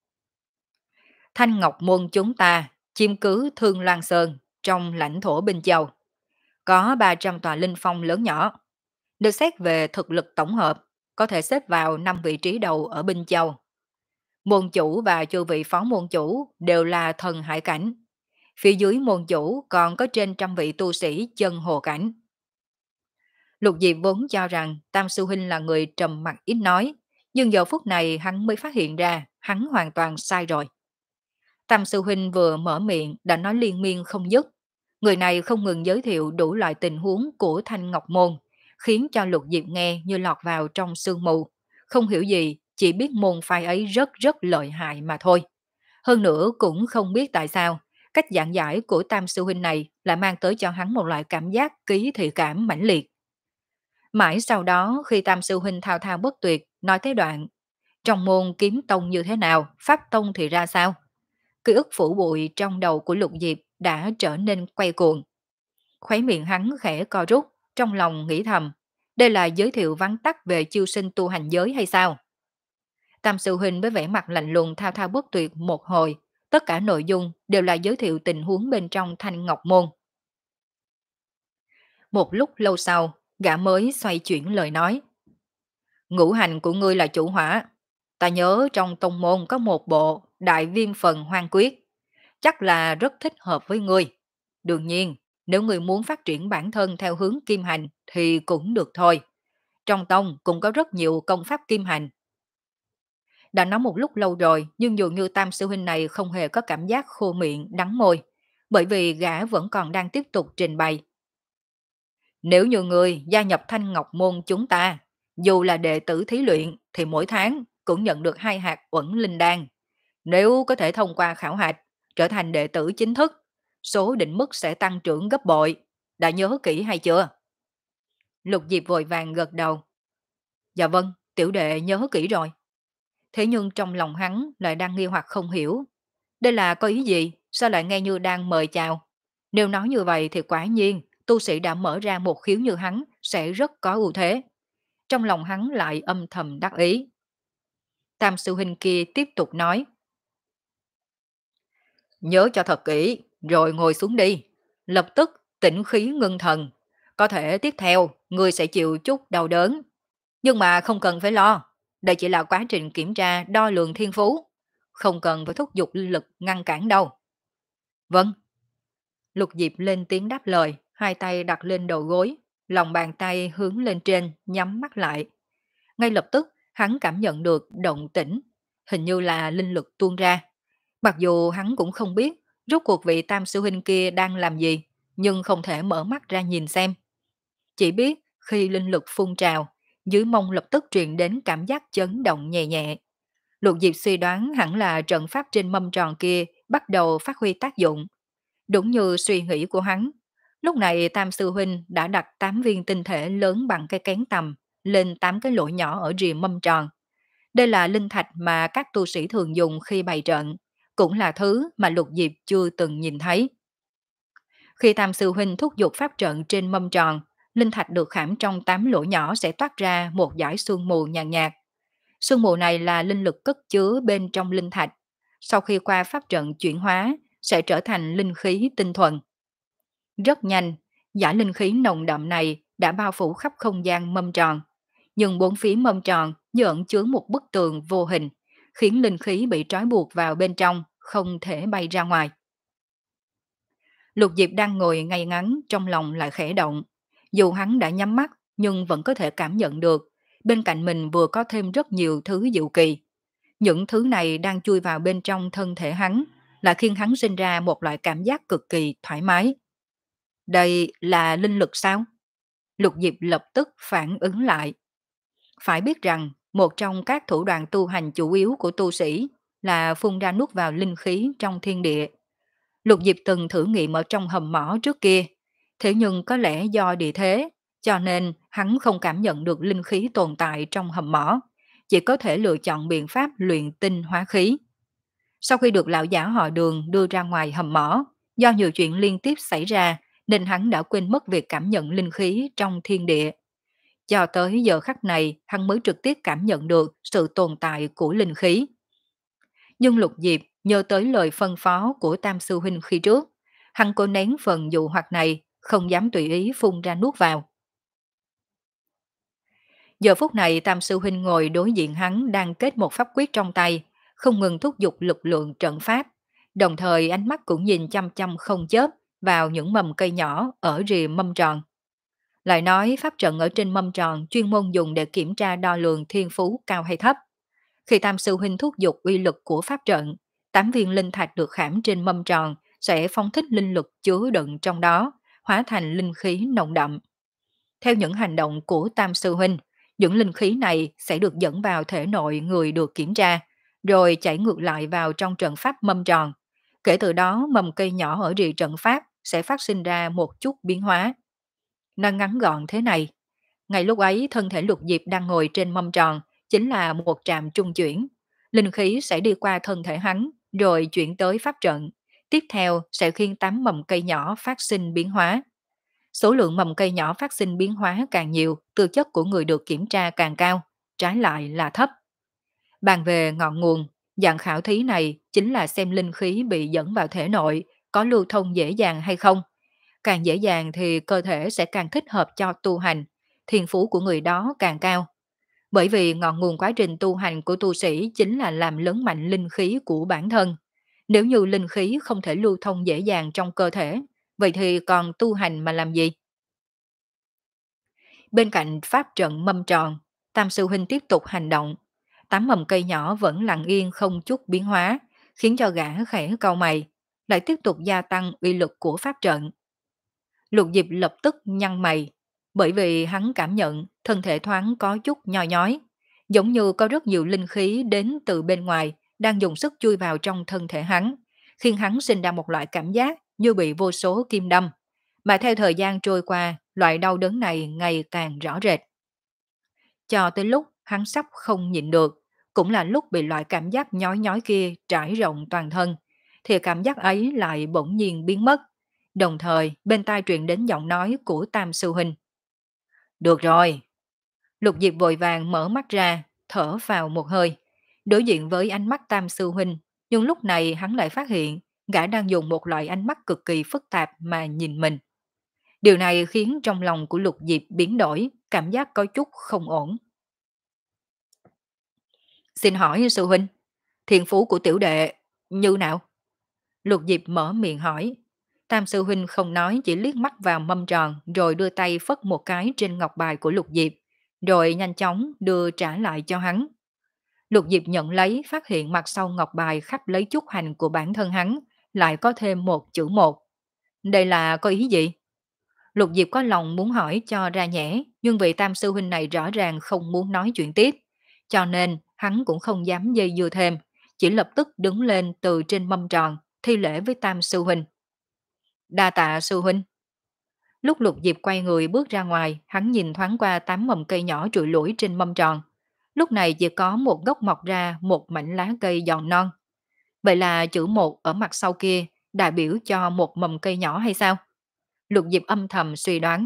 Thanh Ngọc Môn chúng ta chiếm cứ Thương Lan Sơn trong lãnh thổ Bình Châu. Có ba trăm tòa linh phong lớn nhỏ. Được xét về thực lực tổng hợp, có thể xếp vào năm vị trí đầu ở Bình Châu. Môn chủ và chư vị phó môn chủ đều là thần hải cảnh. Phía dưới môn chủ còn có trên trăm vị tu sĩ chân hồ cảnh. Lục Diệp vốn cho rằng Tam Sư Huynh là người trầm mặc ít nói, nhưng giờ phút này hắn mới phát hiện ra hắn hoàn toàn sai rồi. Tam Sư Huynh vừa mở miệng đã nói liên miên không dứt. Người này không ngừng giới thiệu đủ loại tình huống của Thanh Ngọc Môn, khiến cho Lục Diệp nghe như lọt vào trong sương mù. Không hiểu gì, chỉ biết môn phái ấy rất rất lợi hại mà thôi. Hơn nữa cũng không biết tại sao, cách giảng giải của Tam Sư Huynh này lại mang tới cho hắn một loại cảm giác ký thị cảm mãnh liệt. Mãi sau đó khi Tam Sư Huynh thao thao bất tuyệt nói thế đoạn, trong môn kiếm tông như thế nào, pháp tông thì ra sao? Ký ức phủ bụi trong đầu của Lục Diệp đã trở nên quay cuồng. Khóe miệng hắn khẽ co rút, trong lòng nghĩ thầm, đây là giới thiệu vắn tắt về chiêu sinh tu hành giới hay sao? Tam Sư Huynh với vẻ mặt lạnh lùng thao thao bất tuyệt một hồi, tất cả nội dung đều là giới thiệu tình huống bên trong Thanh Ngọc Môn. Một lúc lâu sau, gã mới xoay chuyển lời nói. Ngũ hành của ngươi là chủ hỏa. Ta nhớ trong tông môn có một bộ đại viêm phần hoang quyết. Chắc là rất thích hợp với ngươi. Đương nhiên, nếu ngươi muốn phát triển bản thân theo hướng kim hành thì cũng được thôi. Trong tông cũng có rất nhiều công pháp kim hành. Đã nói một lúc lâu rồi, nhưng dường như Tam Sư Huynh này không hề có cảm giác khô miệng, đắng môi. Bởi vì gã vẫn còn đang tiếp tục trình bày. Nếu như người gia nhập Thanh Ngọc Môn chúng ta, dù là đệ tử thí luyện thì mỗi tháng cũng nhận được hai hạt uẩn linh đan. Nếu có thể thông qua khảo hạch, trở thành đệ tử chính thức, số định mức sẽ tăng trưởng gấp bội. Đã nhớ kỹ hay chưa? Lục Diệp vội vàng gật đầu. Dạ vâng, tiểu đệ nhớ kỹ rồi. Thế nhưng trong lòng hắn lại đang nghi hoặc không hiểu. Đây là có ý gì? Sao lại nghe như đang mời chào? Nếu nói như vậy thì quả nhiên tu sĩ đã mở ra một khiếu như hắn sẽ rất có ưu thế. Trong lòng hắn lại âm thầm đắc ý. Tam sư huynh kia tiếp tục nói. Nhớ cho thật kỹ, rồi ngồi xuống đi. Lập tức tĩnh khí ngưng thần. Có thể tiếp theo, ngươi sẽ chịu chút đau đớn. Nhưng mà không cần phải lo. Đây chỉ là quá trình kiểm tra đo lường thiên phú. Không cần phải thúc giục linh lực ngăn cản đâu. Vâng. Lục Diệp lên tiếng đáp lời, hai tay đặt lên đầu gối, lòng bàn tay hướng lên trên, nhắm mắt lại. Ngay lập tức, hắn cảm nhận được động tĩnh, hình như là linh lực tuôn ra. Mặc dù hắn cũng không biết Rốt cuộc vị tam sư huynh kia đang làm gì, nhưng không thể mở mắt ra nhìn xem. Chỉ biết khi linh lực phun trào, dưới mông lập tức truyền đến cảm giác chấn động nhẹ nhẹ. Lục Diệp suy đoán hẳn là trận pháp trên mâm tròn kia bắt đầu phát huy tác dụng. Đúng như suy nghĩ của hắn, lúc này Tam Sư Huynh đã đặt tám viên tinh thể lớn bằng cái kén tầm lên tám cái lỗ nhỏ ở rìa mâm tròn. Đây là linh thạch mà các tu sĩ thường dùng khi bày trận, cũng là thứ mà Lục Diệp chưa từng nhìn thấy. Khi Tam Sư Huynh thúc giục pháp trận trên mâm tròn, linh thạch được khảm trong tám lỗ nhỏ sẽ toát ra một dải sương mù nhàn nhạt. Sương mù này là linh lực cất chứa bên trong linh thạch. Sau khi qua pháp trận chuyển hóa, sẽ trở thành linh khí tinh thuần. Rất nhanh, dải linh khí nồng đậm này đã bao phủ khắp không gian mâm tròn. Nhưng bốn phía mâm tròn như ẩn chứa một bức tường vô hình, khiến linh khí bị trói buộc vào bên trong, không thể bay ra ngoài. Lục Diệp đang ngồi ngay ngắn, trong lòng lại khẽ động. Dù hắn đã nhắm mắt, nhưng vẫn có thể cảm nhận được, bên cạnh mình vừa có thêm rất nhiều thứ diệu kỳ. Những thứ này đang chui vào bên trong thân thể hắn, là khiến hắn sinh ra một loại cảm giác cực kỳ thoải mái. Đây là linh lực sao? Lục Diệp lập tức phản ứng lại. Phải biết rằng, một trong các thủ đoạn tu hành chủ yếu của tu sĩ là phun ra nuốt vào linh khí trong thiên địa. Lục Diệp từng thử nghiệm ở trong hầm mỏ trước kia, thế nhưng có lẽ do địa thế, cho nên hắn không cảm nhận được linh khí tồn tại trong hầm mỏ, chỉ có thể lựa chọn biện pháp luyện tinh hóa khí. Sau khi được lão giả họ Đường đưa ra ngoài hầm mỏ, do nhiều chuyện liên tiếp xảy ra nên hắn đã quên mất việc cảm nhận linh khí trong thiên địa. Cho tới giờ khắc này, hắn mới trực tiếp cảm nhận được sự tồn tại của linh khí. Nhưng Lục Diệp nhớ tới lời phân phó của Tam Sư Huynh khi trước, hắn cố nén phần dụ hoặc này, không dám tùy ý phun ra nuốt vào. Giờ phút này Tam Sư Huynh ngồi đối diện hắn đang kết một pháp quyết trong tay, không ngừng thúc giục lực lượng trận pháp, đồng thời ánh mắt cũng nhìn chăm chăm không chớp vào những mầm cây nhỏ ở rìa mâm tròn. Lại nói pháp trận ở trên mâm tròn chuyên môn dùng để kiểm tra đo lường thiên phú cao hay thấp. Khi Tam Sư Huynh thúc giục uy lực của pháp trận, tám viên linh thạch được khảm trên mâm tròn sẽ phóng thích linh lực chứa đựng trong đó, hóa thành linh khí nồng đậm. Theo những hành động của Tam Sư Huynh, những linh khí này sẽ được dẫn vào thể nội người được kiểm tra, rồi chảy ngược lại vào trong trận pháp mâm tròn. Kể từ đó mầm cây nhỏ ở rìa trận pháp sẽ phát sinh ra một chút biến hóa. Nó ngắn gọn thế này. Ngay lúc ấy thân thể Lục Diệp đang ngồi trên mâm tròn, chính là một trạm trung chuyển. Linh khí sẽ đi qua thân thể hắn, rồi chuyển tới pháp trận. Tiếp theo sẽ khiến tám mầm cây nhỏ phát sinh biến hóa. Số lượng mầm cây nhỏ phát sinh biến hóa càng nhiều, tư chất của người được kiểm tra càng cao, trái lại là thấp. Bàn về ngọn nguồn, dạng khảo thí này chính là xem linh khí bị dẫn vào thể nội, có lưu thông dễ dàng hay không. Càng dễ dàng thì cơ thể sẽ càng thích hợp cho tu hành, thiên phú của người đó càng cao. Bởi vì ngọn nguồn quá trình tu hành của tu sĩ chính là làm lớn mạnh linh khí của bản thân. Nếu như linh khí không thể lưu thông dễ dàng trong cơ thể, vậy thì còn tu hành mà làm gì? Bên cạnh pháp trận mâm tròn, Tam Sư Huynh tiếp tục hành động. Tám mầm cây nhỏ vẫn lặng yên không chút biến hóa, khiến cho gã khẽ cau mày, lại tiếp tục gia tăng uy lực của pháp trận. Lục Diệp lập tức nhăn mày, bởi vì hắn cảm nhận thân thể thoáng có chút nhoi nhói, giống như có rất nhiều linh khí đến từ bên ngoài đang dùng sức chui vào trong thân thể hắn, khiến hắn sinh ra một loại cảm giác như bị vô số kim đâm. Mà theo thời gian trôi qua, loại đau đớn này ngày càng rõ rệt. Cho tới lúc hắn sắp không nhịn được, cũng là lúc bị loại cảm giác nhói nhói kia trải rộng toàn thân, thì cảm giác ấy lại bỗng nhiên biến mất. Đồng thời bên tai truyền đến giọng nói của Tam Sư Huynh. Được rồi. Lục Diệp vội vàng mở mắt ra, thở vào một hơi. Đối diện với ánh mắt Tam Sư Huynh, nhưng lúc này hắn lại phát hiện gã đang dùng một loại ánh mắt cực kỳ phức tạp mà nhìn mình. Điều này khiến trong lòng của Lục Diệp biến đổi, cảm giác có chút không ổn. Xin hỏi Sư Huynh, thiên phú của tiểu đệ như nào? Lục Diệp mở miệng hỏi. Tam Sư Huynh không nói, chỉ liếc mắt vào mâm tròn rồi đưa tay phất một cái trên ngọc bài của Lục Diệp, rồi nhanh chóng đưa trả lại cho hắn. Lục Diệp nhận lấy, phát hiện mặt sau ngọc bài khắc lấy chút hành của bản thân hắn, lại có thêm một chữ một. Đây là có ý gì? Lục Diệp có lòng muốn hỏi cho ra nhẽ, nhưng vị tam sư huynh này rõ ràng không muốn nói chuyện tiếp. Cho nên hắn cũng không dám dây dưa thêm, chỉ lập tức đứng lên từ trên mâm tròn, thi lễ với tam sư huynh. Đa tạ sư huynh. Lúc Lục Diệp quay người bước ra ngoài, hắn nhìn thoáng qua tám mầm cây nhỏ trụi lủi trên mâm tròn. Lúc này chỉ có một gốc mọc ra một mảnh lá cây giòn non. Vậy là chữ một ở mặt sau kia đại biểu cho một mầm cây nhỏ hay sao? Lục Diệp âm thầm suy đoán.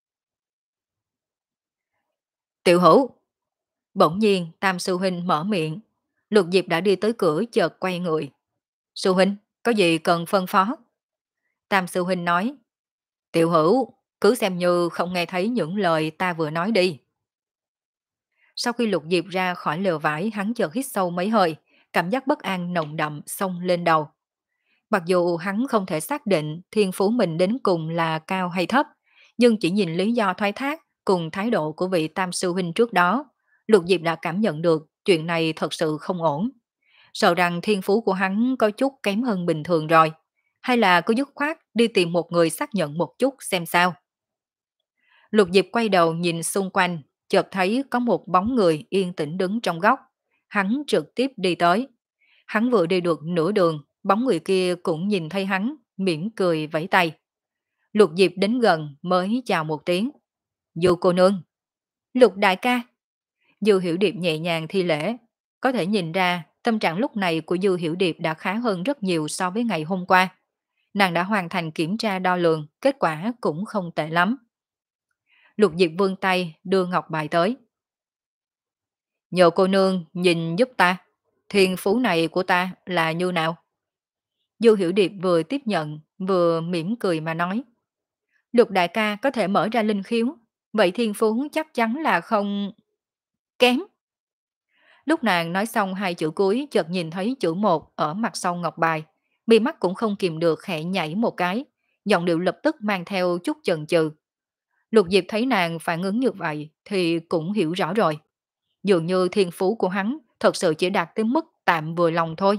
Tiểu hữu. Bỗng nhiên Tam sư huynh mở miệng. Lục Diệp đã đi tới cửa chợt quay người. Sư huynh, có gì cần phân phó? Tam sư huynh nói. Tiểu hữu, cứ xem như không nghe thấy những lời ta vừa nói đi. Sau khi Lục Diệp ra khỏi lều vải, hắn chợt hít sâu mấy hơi, cảm giác bất an nồng đậm xông lên đầu. Mặc dù hắn không thể xác định thiên phú mình đến cùng là cao hay thấp, nhưng chỉ nhìn lý do thoái thác cùng thái độ của vị tam sư huynh trước đó, Lục Diệp đã cảm nhận được chuyện này thật sự không ổn. Sợ rằng thiên phú của hắn có chút kém hơn bình thường rồi, hay là cứ dứt khoát đi tìm một người xác nhận một chút xem sao. Lục Diệp quay đầu nhìn xung quanh, chợt thấy có một bóng người yên tĩnh đứng trong góc. Hắn trực tiếp đi tới. Hắn vừa đi được nửa đường, bóng người kia cũng nhìn thấy hắn, mỉm cười vẫy tay. Lục Diệp đến gần mới chào một tiếng. Du cô nương. Lục đại ca. Dư Hiểu Điệp nhẹ nhàng thi lễ. Có thể nhìn ra tâm trạng lúc này của Dư Hiểu Điệp đã khá hơn rất nhiều so với ngày hôm qua. Nàng đã hoàn thành kiểm tra đo lường, kết quả cũng không tệ lắm. Lục Diệp vươn tay đưa ngọc bài tới. Nhờ cô nương nhìn giúp ta, thiên phú này của ta là như nào? Du Hiểu Điệp vừa tiếp nhận, vừa mỉm cười mà nói. Lục đại ca có thể mở ra linh khiếu, vậy thiên phú chắc chắn là không kém. Lúc nàng nói xong hai chữ cuối chợt nhìn thấy chữ một ở mặt sau ngọc bài, mi mắt cũng không kìm được khẽ nhảy một cái, giọng điệu lập tức mang theo chút chần chừ. Lục Diệp thấy nàng phản ứng như vậy thì cũng hiểu rõ rồi. Dường như thiên phú của hắn thật sự chỉ đạt tới mức tạm vừa lòng thôi.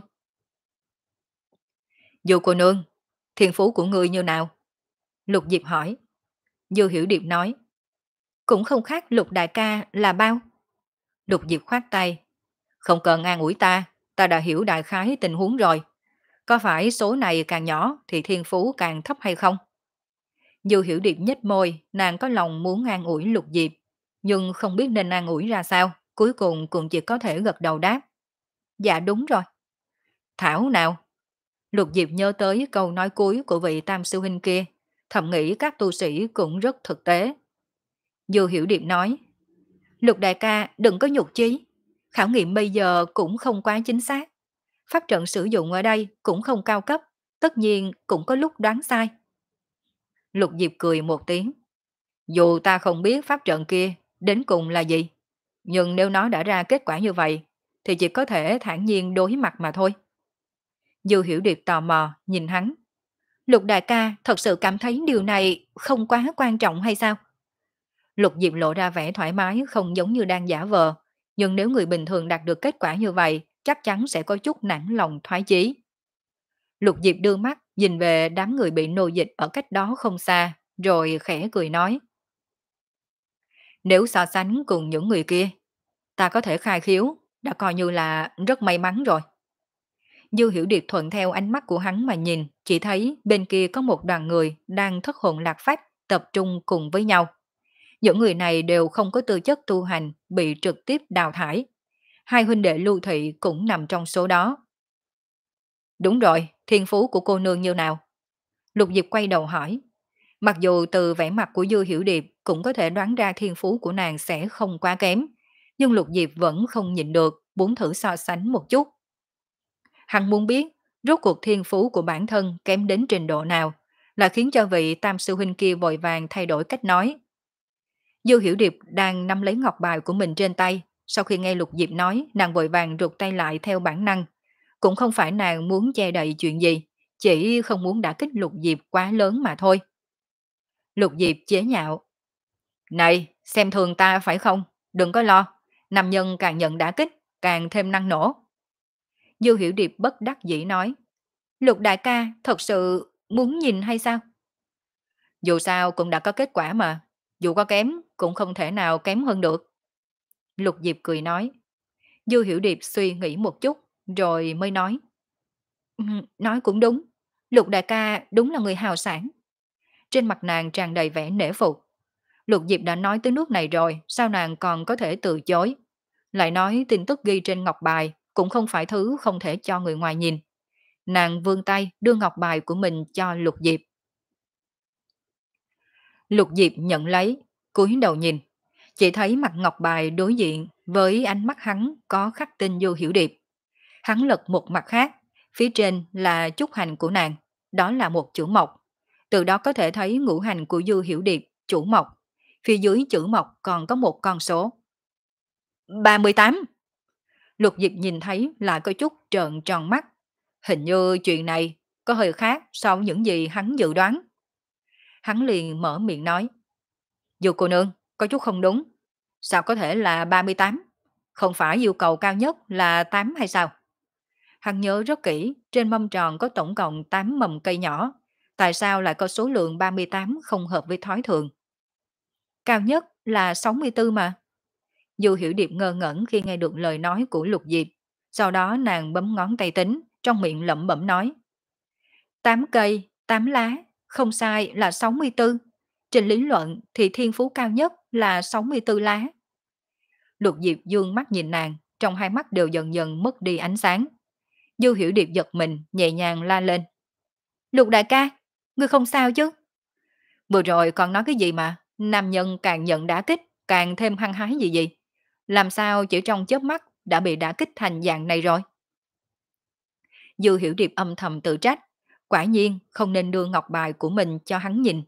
Dù cô nương, thiên phú của ngươi như nào? Lục Diệp hỏi. Dư Hiểu Điệp nói. Cũng không khác Lục đại ca là bao. Lục Diệp khoát tay. Không cần an ủi ta, ta đã hiểu đại khái tình huống rồi. Có phải số này càng nhỏ thì thiên phú càng thấp hay không? Dư Hiểu Điệp nhếch môi, nàng có lòng muốn an ủi Lục Diệp, nhưng không biết nên an ủi ra sao, cuối cùng cũng chỉ có thể gật đầu đáp. Dạ đúng rồi. Thảo nào? Lục Diệp nhớ tới câu nói cuối của vị tam sư huynh kia, thầm nghĩ các tu sĩ cũng rất thực tế. Dư Hiểu Điệp nói, Lục đại ca đừng có nhục chí, khảo nghiệm bây giờ cũng không quá chính xác. Pháp trận sử dụng ở đây cũng không cao cấp, tất nhiên cũng có lúc đoán sai. Lục Diệp cười một tiếng. Dù ta không biết pháp trận kia đến cùng là gì, nhưng nếu nó đã ra kết quả như vậy, thì chỉ có thể thản nhiên đối mặt mà thôi. Dư Hiểu Điệp tò mò nhìn hắn. Lục đại ca thật sự cảm thấy điều này không quá quan trọng hay sao? Lục Diệp lộ ra vẻ thoải mái không giống như đang giả vờ, nhưng nếu người bình thường đạt được kết quả như vậy, chắc chắn sẽ có chút nản lòng thoái chí. Lục Diệp đưa mắt nhìn về đám người bị nô dịch ở cách đó không xa, rồi khẽ cười nói. Nếu so sánh cùng những người kia, ta có thể khai khiếu, đã coi như là rất may mắn rồi. Dư Hiểu Điệp thuận theo ánh mắt của hắn mà nhìn, chỉ thấy bên kia có một đoàn người đang thất hồn lạc phách, tập trung cùng với nhau. Những người này đều không có tư chất tu hành, bị trực tiếp đào thải. Hai huynh đệ Lưu Thị cũng nằm trong số đó. Đúng rồi, thiên phú của cô nương như nào? Lục Diệp quay đầu hỏi. Mặc dù từ vẻ mặt của Dư Hiểu Điệp cũng có thể đoán ra thiên phú của nàng sẽ không quá kém, nhưng Lục Diệp vẫn không nhịn được, muốn thử so sánh một chút. Hắn muốn biết, rốt cuộc thiên phú của bản thân kém đến trình độ nào, là khiến cho vị tam sư huynh kia vội vàng thay đổi cách nói. Dư Hiểu Điệp đang nắm lấy ngọc bài của mình trên tay, sau khi nghe Lục Diệp nói, nàng vội vàng rụt tay lại theo bản năng. Cũng không phải nàng muốn che đậy chuyện gì, chỉ không muốn đả kích Lục Diệp quá lớn mà thôi. Lục Diệp chế nhạo. Này, xem thường ta phải không? Đừng có lo, nam nhân càng nhận đả kích, càng thêm năng nổ. Dư Hiểu Điệp bất đắc dĩ nói. Lục đại ca thật sự muốn nhìn hay sao? Dù sao cũng đã có kết quả mà, dù có kém cũng không thể nào kém hơn được. Lục Diệp cười nói. Dư Hiểu Điệp suy nghĩ một chút, rồi mới nói. "Ừm, nói cũng đúng, Lục đại ca đúng là người hào sản." Trên mặt nàng tràn đầy vẻ nể phục. Lục Diệp đã nói tới nước này rồi, sao nàng còn có thể từ chối? Lại nói tin tức ghi trên ngọc bài cũng không phải thứ không thể cho người ngoài nhìn. Nàng vươn tay đưa ngọc bài của mình cho Lục Diệp. Lục Diệp nhận lấy, cúi đầu nhìn. Chỉ thấy mặt ngọc bài đối diện với ánh mắt hắn có khắc tên Dư Hiểu Điệp. Hắn lật một mặt khác, phía trên là chúc hành của nàng, đó là một chữ mộc. Từ đó có thể thấy ngũ hành của Dư Hiểu Điệp, chủ mộc. Phía dưới chữ mộc còn có một con số. Ba mươi tám. Lục Diệp nhìn thấy lại có chút trợn tròn mắt. Hình như chuyện này có hơi khác so với những gì hắn dự đoán. Hắn liền mở miệng nói. Dư cô nương, có chút không đúng. Sao có thể là ba mươi tám? Không phải yêu cầu cao nhất là tám hay sao? Hắn nhớ rất kỹ, trên mâm tròn có tổng cộng tám mầm cây nhỏ. Tại sao lại có số lượng ba mươi tám không hợp với thói thường? Cao nhất là sáu mươi tư mà. Dù Hiểu Điệp ngơ ngẩn khi nghe được lời nói của Lục Diệp. Sau đó nàng bấm ngón tay tính, trong miệng lẩm bẩm nói. Tám cây, tám lá, không sai là sáu mươi tư. Trên lý luận thì thiên phú cao nhất là sáu mươi tư lá. Lục Diệp dương mắt nhìn nàng, trong hai mắt đều dần dần mất đi ánh sáng. Dư Hiểu Điệp giật mình, nhẹ nhàng la lên. Lục đại ca, ngươi không sao chứ? Vừa rồi còn nói cái gì mà, nam nhân càng nhận đả kích, càng thêm hăng hái gì gì. Làm sao chỉ trong chớp mắt đã bị đả kích thành dạng này rồi? Dư Hiểu Điệp âm thầm tự trách, quả nhiên không nên đưa ngọc bài của mình cho hắn nhìn.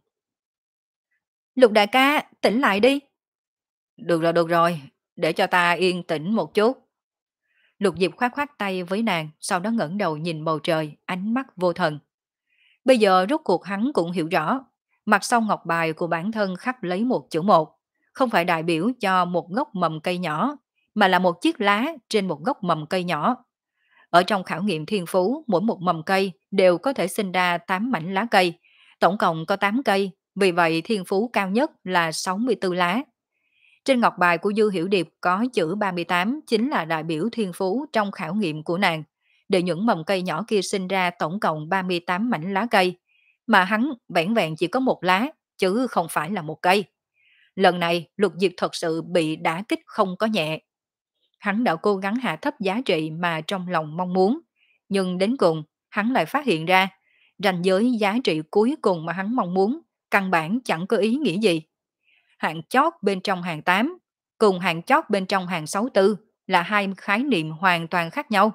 Lục đại ca, tỉnh lại đi. Được rồi, được rồi, để cho ta yên tĩnh một chút. Lục Diệp khoát khoát tay với nàng, sau đó ngẩng đầu nhìn bầu trời, ánh mắt vô thần. Bây giờ rốt cuộc hắn cũng hiểu rõ, mặt sau ngọc bài của bản thân khắc lấy một chữ một, không phải đại biểu cho một gốc mầm cây nhỏ, mà là một chiếc lá trên một gốc mầm cây nhỏ. Ở trong khảo nghiệm thiên phú, mỗi một mầm cây đều có thể sinh ra tám mảnh lá cây, tổng cộng có tám cây, vì vậy thiên phú cao nhất là sáu mươi tư lá. Trên ngọc bài của Dư Hiểu Điệp có chữ ba mươi tám chính là đại biểu thiên phú trong khảo nghiệm của nàng. Để những mầm cây nhỏ kia sinh ra tổng cộng ba mươi tám mảnh lá cây, mà hắn vẻn vẹn chỉ có một lá, chứ không phải là một cây. Lần này Lục Diệp thật sự bị đả kích không có nhẹ. Hắn đã cố gắng hạ thấp giá trị mà trong lòng mong muốn, nhưng đến cùng hắn lại phát hiện ra, ranh giới giá trị cuối cùng mà hắn mong muốn, căn bản chẳng có ý nghĩa gì. Hạng chót bên trong hàng tám cùng hạng chót bên trong hàng sáu mươi tư là hai khái niệm hoàn toàn khác nhau.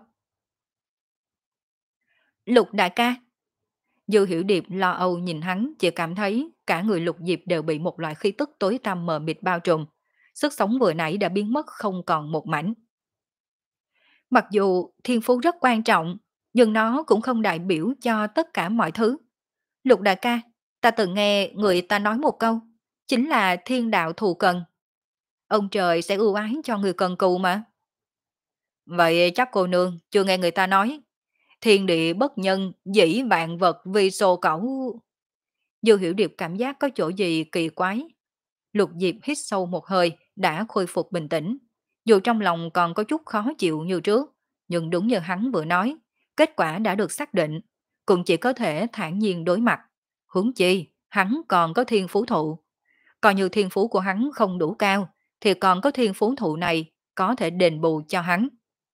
Lục đại ca. Dư Hiểu Điệp lo âu nhìn hắn, chỉ cảm thấy cả người Lục Diệp đều bị một loại khí tức tối tăm mờ mịt bao trùm. Sức sống vừa nãy đã biến mất không còn một mảnh. Mặc dù thiên phú rất quan trọng, nhưng nó cũng không đại biểu cho tất cả mọi thứ. Lục đại ca, ta từng nghe người ta nói một câu, chính là thiên đạo thù cần. Ông trời sẽ ưu ái cho người cần cù mà. Vậy chắc cô nương chưa nghe người ta nói, thiên địa bất nhân, dĩ vạn vật vì sồ cẩu. Dư Hiểu Điệp cảm giác có chỗ gì kỳ quái. Lục Diệp hít sâu một hơi, đã khôi phục bình tĩnh. Dù trong lòng còn có chút khó chịu như trước, nhưng đúng như hắn vừa nói, kết quả đã được xác định, cũng chỉ có thể thản nhiên đối mặt. Huống chi, hắn còn có thiên phú thụ. Coi như thiên phú của hắn không đủ cao, thì còn có thiên phú thụ này có thể đền bù cho hắn.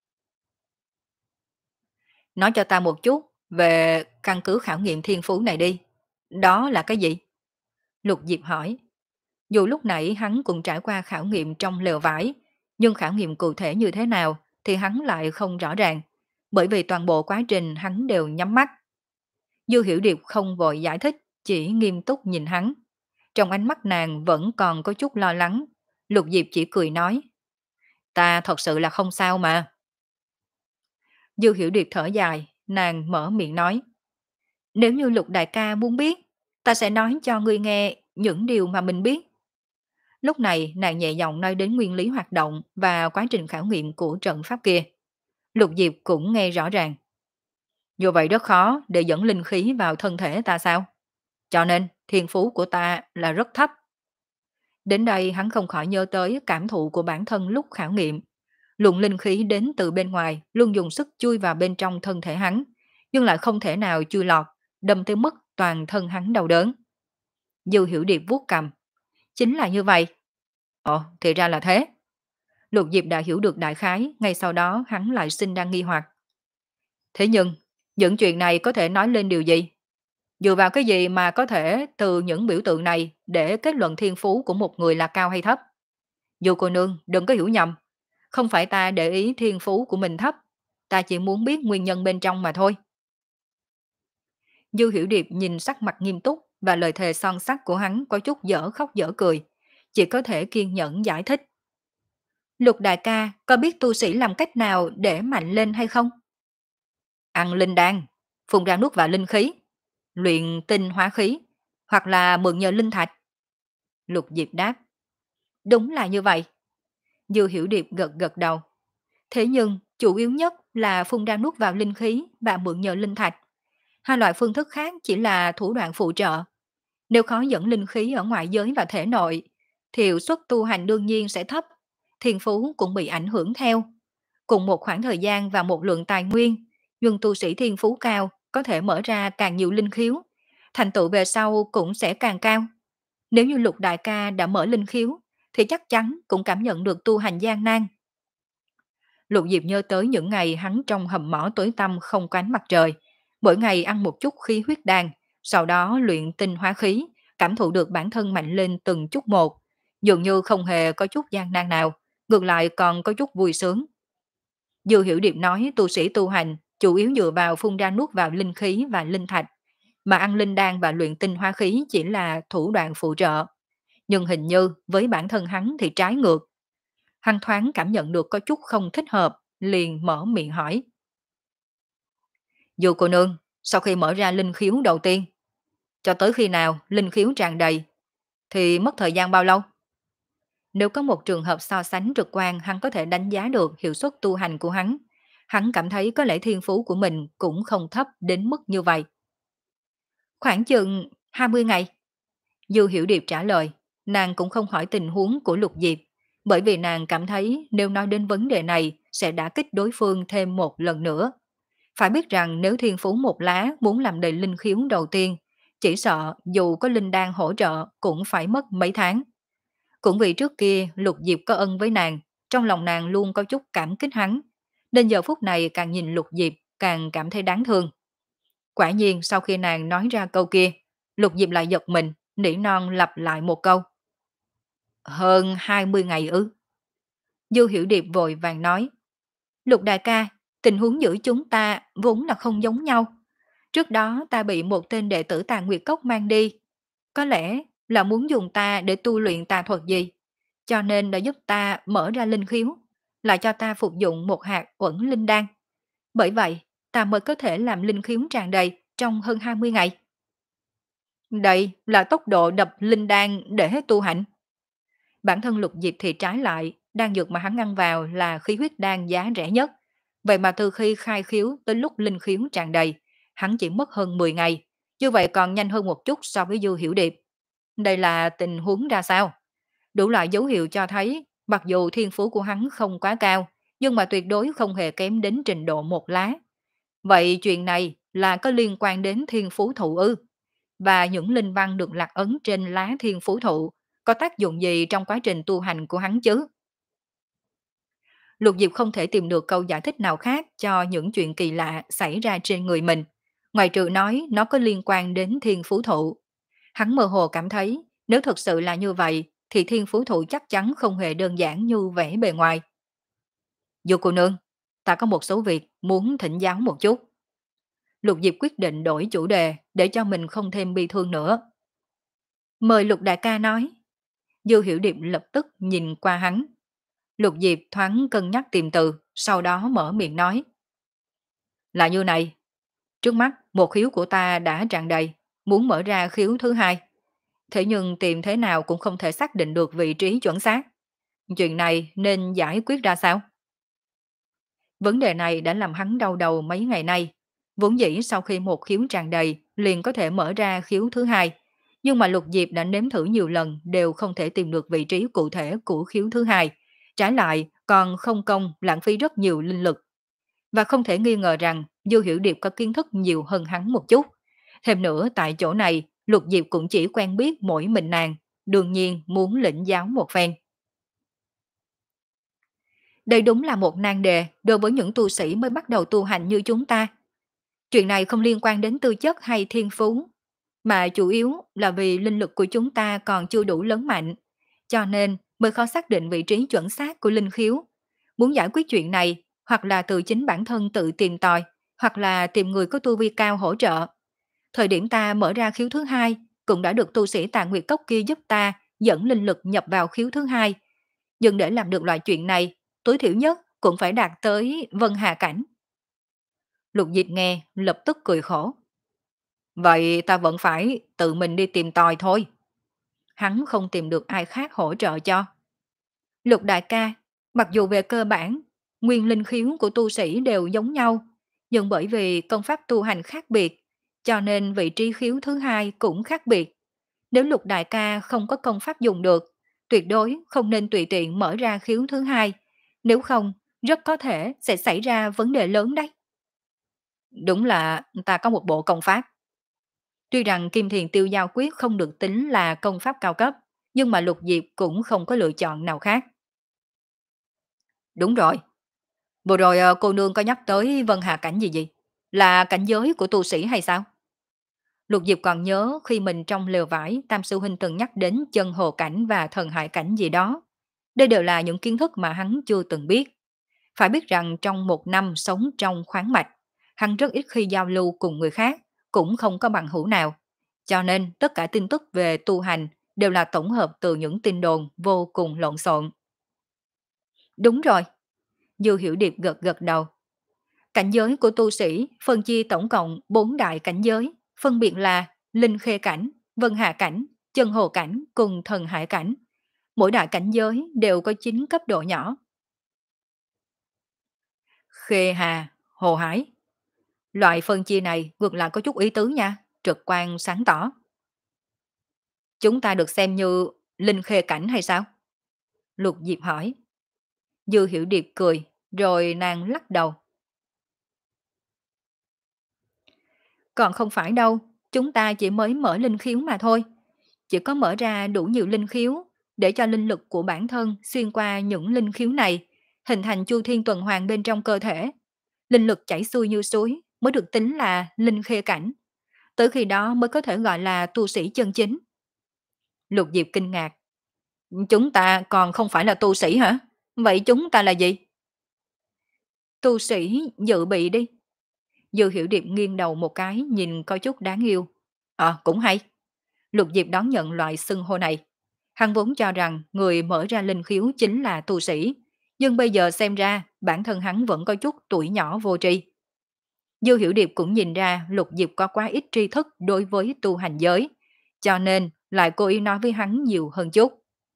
Nói cho ta một chút về căn cứ khảo nghiệm thiên phú này đi. Đó là cái gì? Lục Diệp hỏi. Dù lúc nãy hắn cũng trải qua khảo nghiệm trong lều vải, nhưng khảo nghiệm cụ thể như thế nào thì hắn lại không rõ ràng, bởi vì toàn bộ quá trình hắn đều nhắm mắt. Dư Hiểu Điệp không vội giải thích, chỉ nghiêm túc nhìn hắn. Trong ánh mắt nàng vẫn còn có chút lo lắng, Lục Diệp chỉ cười nói. Ta thật sự là không sao mà. Dư Hiểu Điệp thở dài, nàng mở miệng nói. Nếu như Lục đại ca muốn biết, ta sẽ nói cho ngươi nghe những điều mà mình biết. Lúc này nàng nhẹ giọng nói đến nguyên lý hoạt động và quá trình khảo nghiệm của trận pháp kia. Lục Diệp cũng nghe rõ ràng. Như vậy rất khó để dẫn linh khí vào thân thể ta sao? Cho nên thiên phú của ta là rất thấp. Đến đây hắn không khỏi nhớ tới cảm thụ của bản thân lúc khảo nghiệm. Luồng linh khí đến từ bên ngoài luôn dùng sức chui vào bên trong thân thể hắn, nhưng lại không thể nào chui lọt, đâm tới mức toàn thân hắn đau đớn. Dư Hiểu Điệp vuốt cầm. Chính là như vậy. Ồ, thì ra là thế. Lục Diệp đã hiểu được đại khái, ngay sau đó hắn lại sinh ra nghi hoặc. Thế nhưng, những chuyện này có thể nói lên điều gì? Dựa vào cái gì mà có thể từ những biểu tượng này để kết luận thiên phú của một người là cao hay thấp? Dù cô nương đừng có hiểu nhầm, không phải ta để ý thiên phú của mình thấp, ta chỉ muốn biết nguyên nhân bên trong mà thôi. Dư Hiểu Điệp nhìn sắc mặt nghiêm túc và lời thề son sắt của hắn có chút dở khóc dở cười, chỉ có thể kiên nhẫn giải thích. Lục đại ca có biết tu sĩ làm cách nào để mạnh lên hay không? Ăn linh đan, phun ra nuốt vào linh khí, luyện tinh hóa khí, hoặc là mượn nhờ linh thạch. Lục Diệp đáp. Đúng là như vậy. Dư Hiểu Điệp gật gật đầu. Thế nhưng, chủ yếu nhất là phun ra nuốt vào linh khí và mượn nhờ linh thạch. Hai loại phương thức khác chỉ là thủ đoạn phụ trợ. Nếu khó dẫn linh khí ở ngoại giới vào thể nội, thì hiệu suất tu hành đương nhiên sẽ thấp, thiên phú cũng bị ảnh hưởng theo. Cùng một khoảng thời gian và một lượng tài nguyên, nhưng tu sĩ thiên phú cao có thể mở ra càng nhiều linh khiếu, thành tựu về sau cũng sẽ càng cao. Nếu như Lục đại ca đã mở linh khiếu, thì chắc chắn cũng cảm nhận được tu hành gian nan. Lục Diệp nhớ tới những ngày hắn trong hầm mỏ tối tăm không có ánh mặt trời, mỗi ngày ăn một chút khí huyết đan, sau đó luyện tinh hóa khí, cảm thụ được bản thân mạnh lên từng chút một, dường như không hề có chút gian nan nào, ngược lại còn có chút vui sướng. Dư Hiểu Điệp nói tu sĩ tu hành chủ yếu dựa vào phun ra nuốt vào linh khí và linh thạch, mà ăn linh đan và luyện tinh hóa khí chỉ là thủ đoạn phụ trợ. Nhưng hình như với bản thân hắn thì trái ngược. Hắn thoáng cảm nhận được có chút không thích hợp, liền mở miệng hỏi. Dù cô nương, sau khi mở ra linh khiếu đầu tiên, cho tới khi nào linh khiếu tràn đầy, thì mất thời gian bao lâu? Nếu có một trường hợp so sánh trực quan hắn có thể đánh giá được hiệu suất tu hành của hắn, hắn cảm thấy có lẽ thiên phú của mình cũng không thấp đến mức như vậy. Khoảng chừng hai mươi ngày. Dư Hiểu Điệp trả lời, nàng cũng không hỏi tình huống của Lục Diệp, bởi vì nàng cảm thấy nếu nói đến vấn đề này sẽ đả kích đối phương thêm một lần nữa. Phải biết rằng nếu thiên phú một lá muốn làm đầy linh khiếu đầu tiên, chỉ sợ dù có linh đan hỗ trợ cũng phải mất mấy tháng. Cũng vì trước kia Lục Diệp có ân với nàng, trong lòng nàng luôn có chút cảm kích hắn, nên giờ phút này càng nhìn Lục Diệp càng cảm thấy đáng thương. Quả nhiên sau khi nàng nói ra câu kia, Lục Diệp lại giật mình, nỉ non lặp lại một câu. Hơn hai mươi ngày ư? Dư Hiểu Điệp vội vàng nói. Lục đại ca, tình huống giữa chúng ta vốn là không giống nhau. Trước đó ta bị một tên đệ tử Tà Nguyệt Cốc mang đi. Có lẽ là muốn dùng ta để tu luyện tà thuật gì, cho nên đã giúp ta mở ra linh khiếu, lại cho ta phục dụng một hạt uẩn linh đan. Bởi vậy, ta mới có thể làm linh khiếu tràn đầy trong hơn hai mươi ngày. Đây là tốc độ đập linh đan để tu hành. Bản thân Lục Diệp thì trái lại, đan dược mà hắn ăn vào là khí huyết đan giá rẻ nhất. Vậy mà từ khi khai khiếu tới lúc linh khiếu tràn đầy, hắn chỉ mất hơn mười ngày. Như vậy còn nhanh hơn một chút so với Dư Hiểu Điệp. Đây là tình huống ra sao? Đủ loại dấu hiệu cho thấy, mặc dù thiên phú của hắn không quá cao, nhưng mà tuyệt đối không hề kém đến trình độ một lá. Vậy chuyện này là có liên quan đến thiên phú thụ ư? Và những linh văn được lạc ấn trên lá thiên phú thụ có tác dụng gì trong quá trình tu hành của hắn chứ? Lục Diệp không thể tìm được câu giải thích nào khác cho những chuyện kỳ lạ xảy ra trên người mình, ngoài trừ nói nó có liên quan đến thiên phú thụ. Hắn mơ hồ cảm thấy, nếu thật sự là như vậy, thì thiên phú thụ chắc chắn không hề đơn giản như vẻ bề ngoài. Dù cô nương, ta có một số việc muốn thỉnh giáo một chút. Lục Diệp quyết định đổi chủ đề để cho mình không thêm bi thương nữa. Mời Lục đại ca nói. Dư Hiểu Điệp lập tức nhìn qua hắn. Lục Diệp thoáng cân nhắc tìm từ, sau đó mở miệng nói. Là như này, trước mắt một khiếu của ta đã tràn đầy, muốn mở ra khiếu thứ hai. Thế nhưng tìm thế nào cũng không thể xác định được vị trí chuẩn xác. Chuyện này nên giải quyết ra sao? Vấn đề này đã làm hắn đau đầu mấy ngày nay. Vốn dĩ sau khi một khiếu tràn đầy liền có thể mở ra khiếu thứ hai, nhưng mà Lục Diệp đã nếm thử nhiều lần đều không thể tìm được vị trí cụ thể của khiếu thứ hai, trái lại còn không công lãng phí rất nhiều linh lực. Và không thể nghi ngờ rằng Dư Hiểu Điệp có kiến thức nhiều hơn hắn một chút. Thêm nữa tại chỗ này, Lục Diệp cũng chỉ quen biết mỗi mình nàng, đương nhiên muốn lĩnh giáo một phen. Đây đúng là một nan đề đối với những tu sĩ mới bắt đầu tu hành như chúng ta. Chuyện này không liên quan đến tư chất hay thiên phú, mà chủ yếu là vì linh lực của chúng ta còn chưa đủ lớn mạnh, cho nên mới khó xác định vị trí chuẩn xác của linh khiếu. Muốn giải quyết chuyện này, hoặc là từ chính bản thân tự tìm tòi, hoặc là tìm người có tu vi cao hỗ trợ. Thời điểm ta mở ra khiếu thứ hai, cũng đã được tu sĩ Tà Nguyệt Cốc kia giúp ta dẫn linh lực nhập vào khiếu thứ hai. Nhưng để làm được loại chuyện này, tối thiểu nhất cũng phải đạt tới vân hà cảnh. Lục Diệp nghe, lập tức cười khổ. Vậy ta vẫn phải tự mình đi tìm tòi thôi. Hắn không tìm được ai khác hỗ trợ cho. Lục đại ca, mặc dù về cơ bản, nguyên linh khiếu của tu sĩ đều giống nhau, nhưng bởi vì công pháp tu hành khác biệt, cho nên vị trí khiếu thứ hai cũng khác biệt. Nếu lục đại ca không có công pháp dùng được, tuyệt đối không nên tùy tiện mở ra khiếu thứ hai, nếu không, rất có thể sẽ xảy ra vấn đề lớn đấy. Đúng là ta có một bộ công pháp. Tuy rằng Kim Thiền Tiêu Giao Quyết không được tính là công pháp cao cấp, nhưng mà Lục Diệp cũng không có lựa chọn nào khác. Đúng rồi. Vừa rồi ờ, cô nương có nhắc tới Vân Hà Cảnh gì gì? Là cảnh giới của tu sĩ hay sao? Lục Diệp còn nhớ khi mình trong lều vải Tam Sư Huynh từng nhắc đến chân hồ cảnh và thần hải cảnh gì đó. Đây đều là những kiến thức mà hắn chưa từng biết. Phải biết rằng trong một năm sống trong khoáng mạch, hắn rất ít khi giao lưu cùng người khác, cũng không có bằng hữu nào. Cho nên tất cả tin tức về tu hành đều là tổng hợp từ những tin đồn vô cùng lộn xộn. Đúng rồi, Dư Hiểu Điệp gật gật đầu. Cảnh giới của tu sĩ phân chia tổng cộng bốn đại cảnh giới, phân biệt là Linh Khê Cảnh, Vân Hà Cảnh, Chân Hồ Cảnh cùng Thần Hải Cảnh. Mỗi đại cảnh giới đều có chín cấp độ nhỏ. Khê Hà, Hồ Hải. Loại phân chia này ngược lại có chút ý tứ nha, trực quan sáng tỏ. Chúng ta được xem như Linh Khê Cảnh hay sao? Lục Diệp hỏi. Dư Hiểu Điệp cười, rồi nàng lắc đầu. Còn không phải đâu, chúng ta chỉ mới mở linh khiếu mà thôi. Chỉ có mở ra đủ nhiều linh khiếu, để cho linh lực của bản thân xuyên qua những linh khiếu này, hình thành chu thiên tuần hoàn bên trong cơ thể. Linh lực chảy xuôi như suối mới được tính là linh khê cảnh. Tới khi đó mới có thể gọi là tu sĩ chân chính. Lục Diệp kinh ngạc. Chúng ta còn không phải là tu sĩ hả? Vậy chúng ta là gì? Tu sĩ dự bị đi. Dư Hiểu Điệp nghiêng đầu một cái nhìn có chút đáng yêu. À cũng hay. Lục Diệp đón nhận loại xưng hô này. Hắn vốn cho rằng người mở ra linh khiếu chính là tu sĩ. Nhưng bây giờ xem ra bản thân hắn vẫn có chút tuổi nhỏ vô tri. Dư Hiểu Điệp cũng nhìn ra Lục Diệp có quá ít tri thức đối với tu hành giới. Cho nên lại cố ý nói với hắn nhiều hơn chút.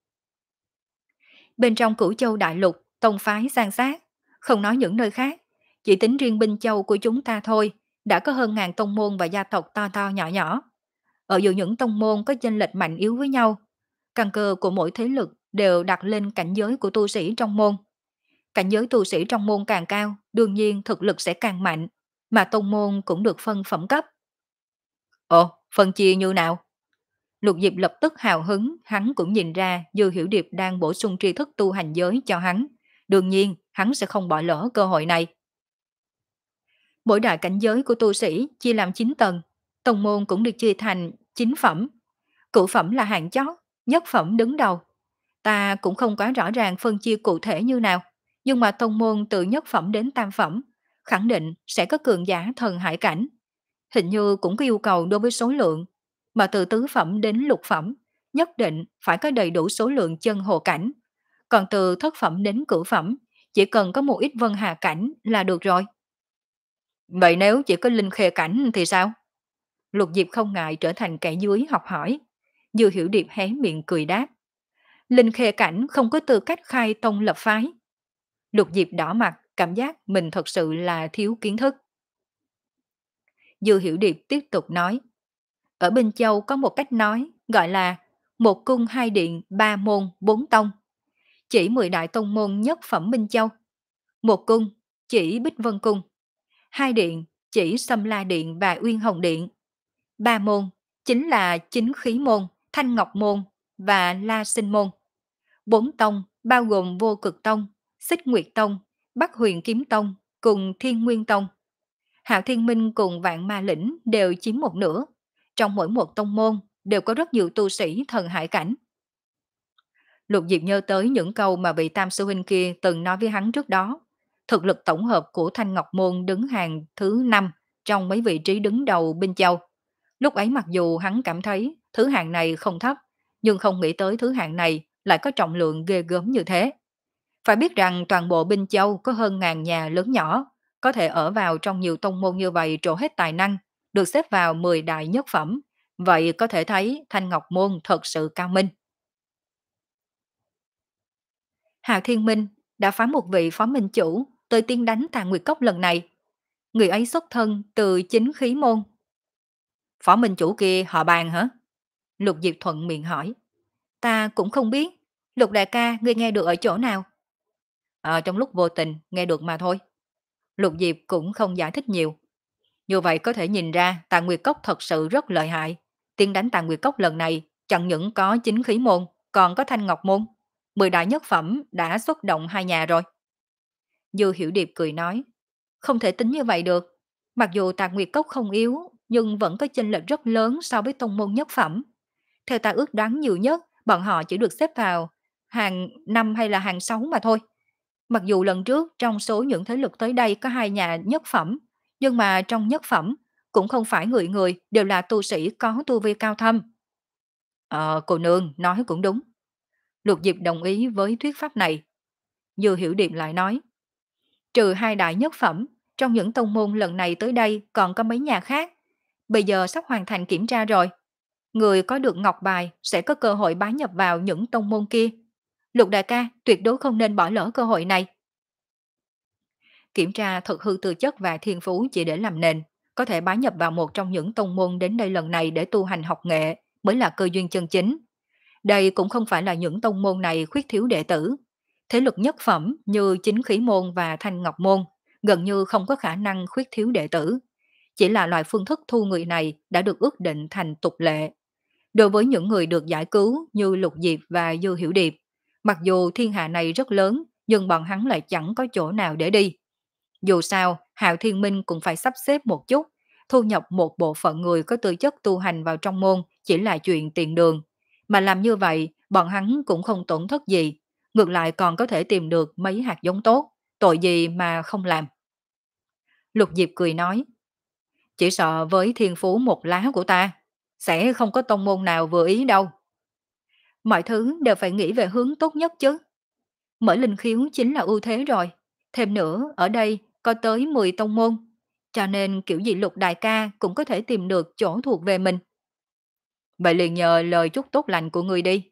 Bên trong Cửu Châu Đại Lục, tông phái san sát, không nói những nơi khác, chỉ tính riêng Binh Châu của chúng ta thôi, đã có hơn ngàn tông môn và gia tộc to to nhỏ nhỏ. Ở giữa những tông môn có chênh lệch mạnh yếu với nhau, căn cơ của mỗi thế lực đều đặt lên cảnh giới của tu sĩ trong môn. Cảnh giới tu sĩ trong môn càng cao, đương nhiên thực lực sẽ càng mạnh, mà tông môn cũng được phân phẩm cấp. Ồ, phân chia như nào? Lục Diệp lập tức hào hứng, hắn cũng nhìn ra Dư Hiểu Điệp đang bổ sung tri thức tu hành giới cho hắn. Đương nhiên, hắn sẽ không bỏ lỡ cơ hội này. Mỗi đại cảnh giới của tu sĩ chia làm chín tầng, tông môn cũng được chia thành chín phẩm. Cửu phẩm là hạng chót, nhất phẩm đứng đầu. Ta cũng không quá rõ ràng phân chia cụ thể như nào, nhưng mà tông môn từ nhất phẩm đến tam phẩm, khẳng định sẽ có cường giả thần hải cảnh. Hình như cũng có yêu cầu đối với số lượng, mà từ tứ phẩm đến lục phẩm, nhất định phải có đầy đủ số lượng chân hồ cảnh. Còn từ thất phẩm đến cửu phẩm, chỉ cần có một ít vân hà cảnh là được rồi. Vậy nếu chỉ có linh khê cảnh thì sao? Lục Diệp không ngại trở thành kẻ dưới học hỏi. Dư Hiểu Điệp hé miệng cười đáp. Linh khê cảnh không có tư cách khai tông lập phái. Lục Diệp đỏ mặt, cảm giác mình thật sự là thiếu kiến thức. Dư Hiểu Điệp tiếp tục nói, ở Bình Châu có một cách nói gọi là một cung hai điện ba môn bốn tông, chỉ mười đại tông môn nhất phẩm Bình Châu. Một cung chỉ Bích Vân Cung, hai điện chỉ Sâm La Điện và Uyên Hồng Điện, ba môn chính là Chính Khí Môn, Thanh Ngọc Môn và La Sinh Môn. Bốn tông bao gồm Vô Cực Tông, Xích Nguyệt Tông, Bắc Huyền Kiếm Tông cùng Thiên Nguyên Tông. Hạo Thiên Minh cùng Vạn Ma Lĩnh đều chiếm một nửa. Trong mỗi một tông môn đều có rất nhiều tu sĩ thần hải cảnh. Lục Diệp nhớ tới những câu mà vị Tam sư huynh kia từng nói với hắn trước đó. Thực lực tổng hợp của Thanh Ngọc Môn đứng hàng thứ năm trong mấy vị trí đứng đầu Binh Châu. Lúc ấy mặc dù hắn cảm thấy thứ hạng này không thấp, nhưng không nghĩ tới thứ hạng này lại có trọng lượng ghê gớm như thế. Phải biết rằng toàn bộ Binh Châu có hơn ngàn nhà lớn nhỏ, có thể ở vào trong nhiều tông môn như vậy trổ hết tài năng, được xếp vào mười đại nhất phẩm. Vậy có thể thấy Thanh Ngọc Môn thật sự cao minh. Hạo Thiên Minh đã phá một vị phó minh chủ tới tiên đánh Tà Nguyệt Cốc lần này. Người ấy xuất thân từ Chính Khí Môn. Phó minh chủ kia họ Bàn hả? Lục Diệp thuận miệng hỏi. Ta cũng không biết. Lục đại ca ngươi nghe được ở chỗ nào? Ờ, trong lúc vô tình nghe được mà thôi. Lục Diệp cũng không giải thích nhiều. Như vậy có thể nhìn ra Tà Nguyệt Cốc thật sự rất lợi hại. Tiên đánh Tà Nguyệt Cốc lần này chẳng những có Chính Khí Môn, còn có Thanh Ngọc Môn. Mười đại nhất phẩm đã xuất động hai nhà rồi. Dư Hiểu Điệp cười nói, không thể tính như vậy được. Mặc dù Tà Nguyệt Cốc không yếu, nhưng vẫn có chênh lệch rất lớn so với tông môn nhất phẩm. Theo ta ước đoán nhiều nhất, bọn họ chỉ được xếp vào hàng năm hay là hàng sáu mà thôi. Mặc dù lần trước trong số những thế lực tới đây có hai nhà nhất phẩm, nhưng mà trong nhất phẩm cũng không phải người người đều là tu sĩ có tu vi cao thâm. Ờ, cô nương nói cũng đúng. Lục Diệp đồng ý với thuyết pháp này. Dư Hiểu Điệp lại nói, trừ hai đại nhất phẩm, trong những tông môn lần này tới đây còn có mấy nhà khác. Bây giờ sắp hoàn thành kiểm tra rồi. Người có được ngọc bài sẽ có cơ hội bái nhập vào những tông môn kia. Lục đại ca tuyệt đối không nên bỏ lỡ cơ hội này. Kiểm tra thực hư tư chất và thiên phú chỉ để làm nền, có thể bái nhập vào một trong những tông môn đến đây lần này để tu hành học nghệ mới là cơ duyên chân chính. Đây cũng không phải là những tông môn này khuyết thiếu đệ tử. Thế lực nhất phẩm như Chính Khí Môn và Thanh Ngọc Môn gần như không có khả năng khuyết thiếu đệ tử. Chỉ là loại phương thức thu người này đã được ước định thành tục lệ. Đối với những người được giải cứu như Lục Diệp và Dư Hiểu Điệp, mặc dù thiên hạ này rất lớn, nhưng bọn hắn lại chẳng có chỗ nào để đi. Dù sao, Hạo Thiên Minh cũng phải sắp xếp một chút, thu nhập một bộ phận người có tư chất tu hành vào trong môn chỉ là chuyện tiền đường. Mà làm như vậy, bọn hắn cũng không tổn thất gì, ngược lại còn có thể tìm được mấy hạt giống tốt, tội gì mà không làm. Lục Diệp cười nói, chỉ sợ với thiên phú một lá của ta, sẽ không có tông môn nào vừa ý đâu. Mọi thứ đều phải nghĩ về hướng tốt nhất chứ. Mở linh khiếu chính là ưu thế rồi. Thêm nữa, ở đây có tới mười tông môn, cho nên kiểu gì Lục đại ca cũng có thể tìm được chỗ thuộc về mình. Vậy liền nhờ lời chúc tốt lành của người đi.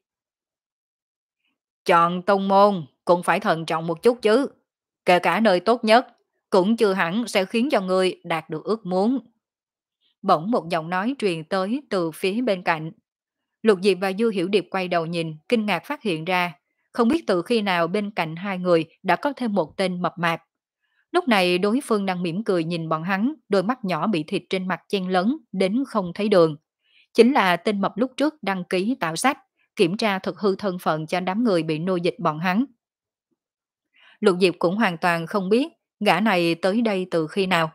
Chọn tông môn cũng phải thận trọng một chút chứ. Kể cả nơi tốt nhất, cũng chưa hẳn sẽ khiến cho người đạt được ước muốn. Bỗng một giọng nói truyền tới từ phía bên cạnh. Lục Diệp và Dư Hiểu Điệp quay đầu nhìn, kinh ngạc phát hiện ra. Không biết từ khi nào bên cạnh hai người đã có thêm một tên mập mạp. Lúc này đối phương đang mỉm cười nhìn bọn hắn, đôi mắt nhỏ bị thịt trên mặt chen lấn đến không thấy đường. Chính là tên mập lúc trước đăng ký tạo sách, kiểm tra thực hư thân phận cho đám người bị nô dịch bọn hắn. Lục Diệp cũng hoàn toàn không biết gã này tới đây từ khi nào.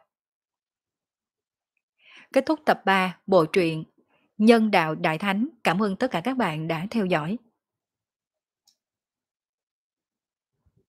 Kết thúc tập ba bộ truyện Nhân Đạo Đại Thánh. Cảm ơn tất cả các bạn đã theo dõi.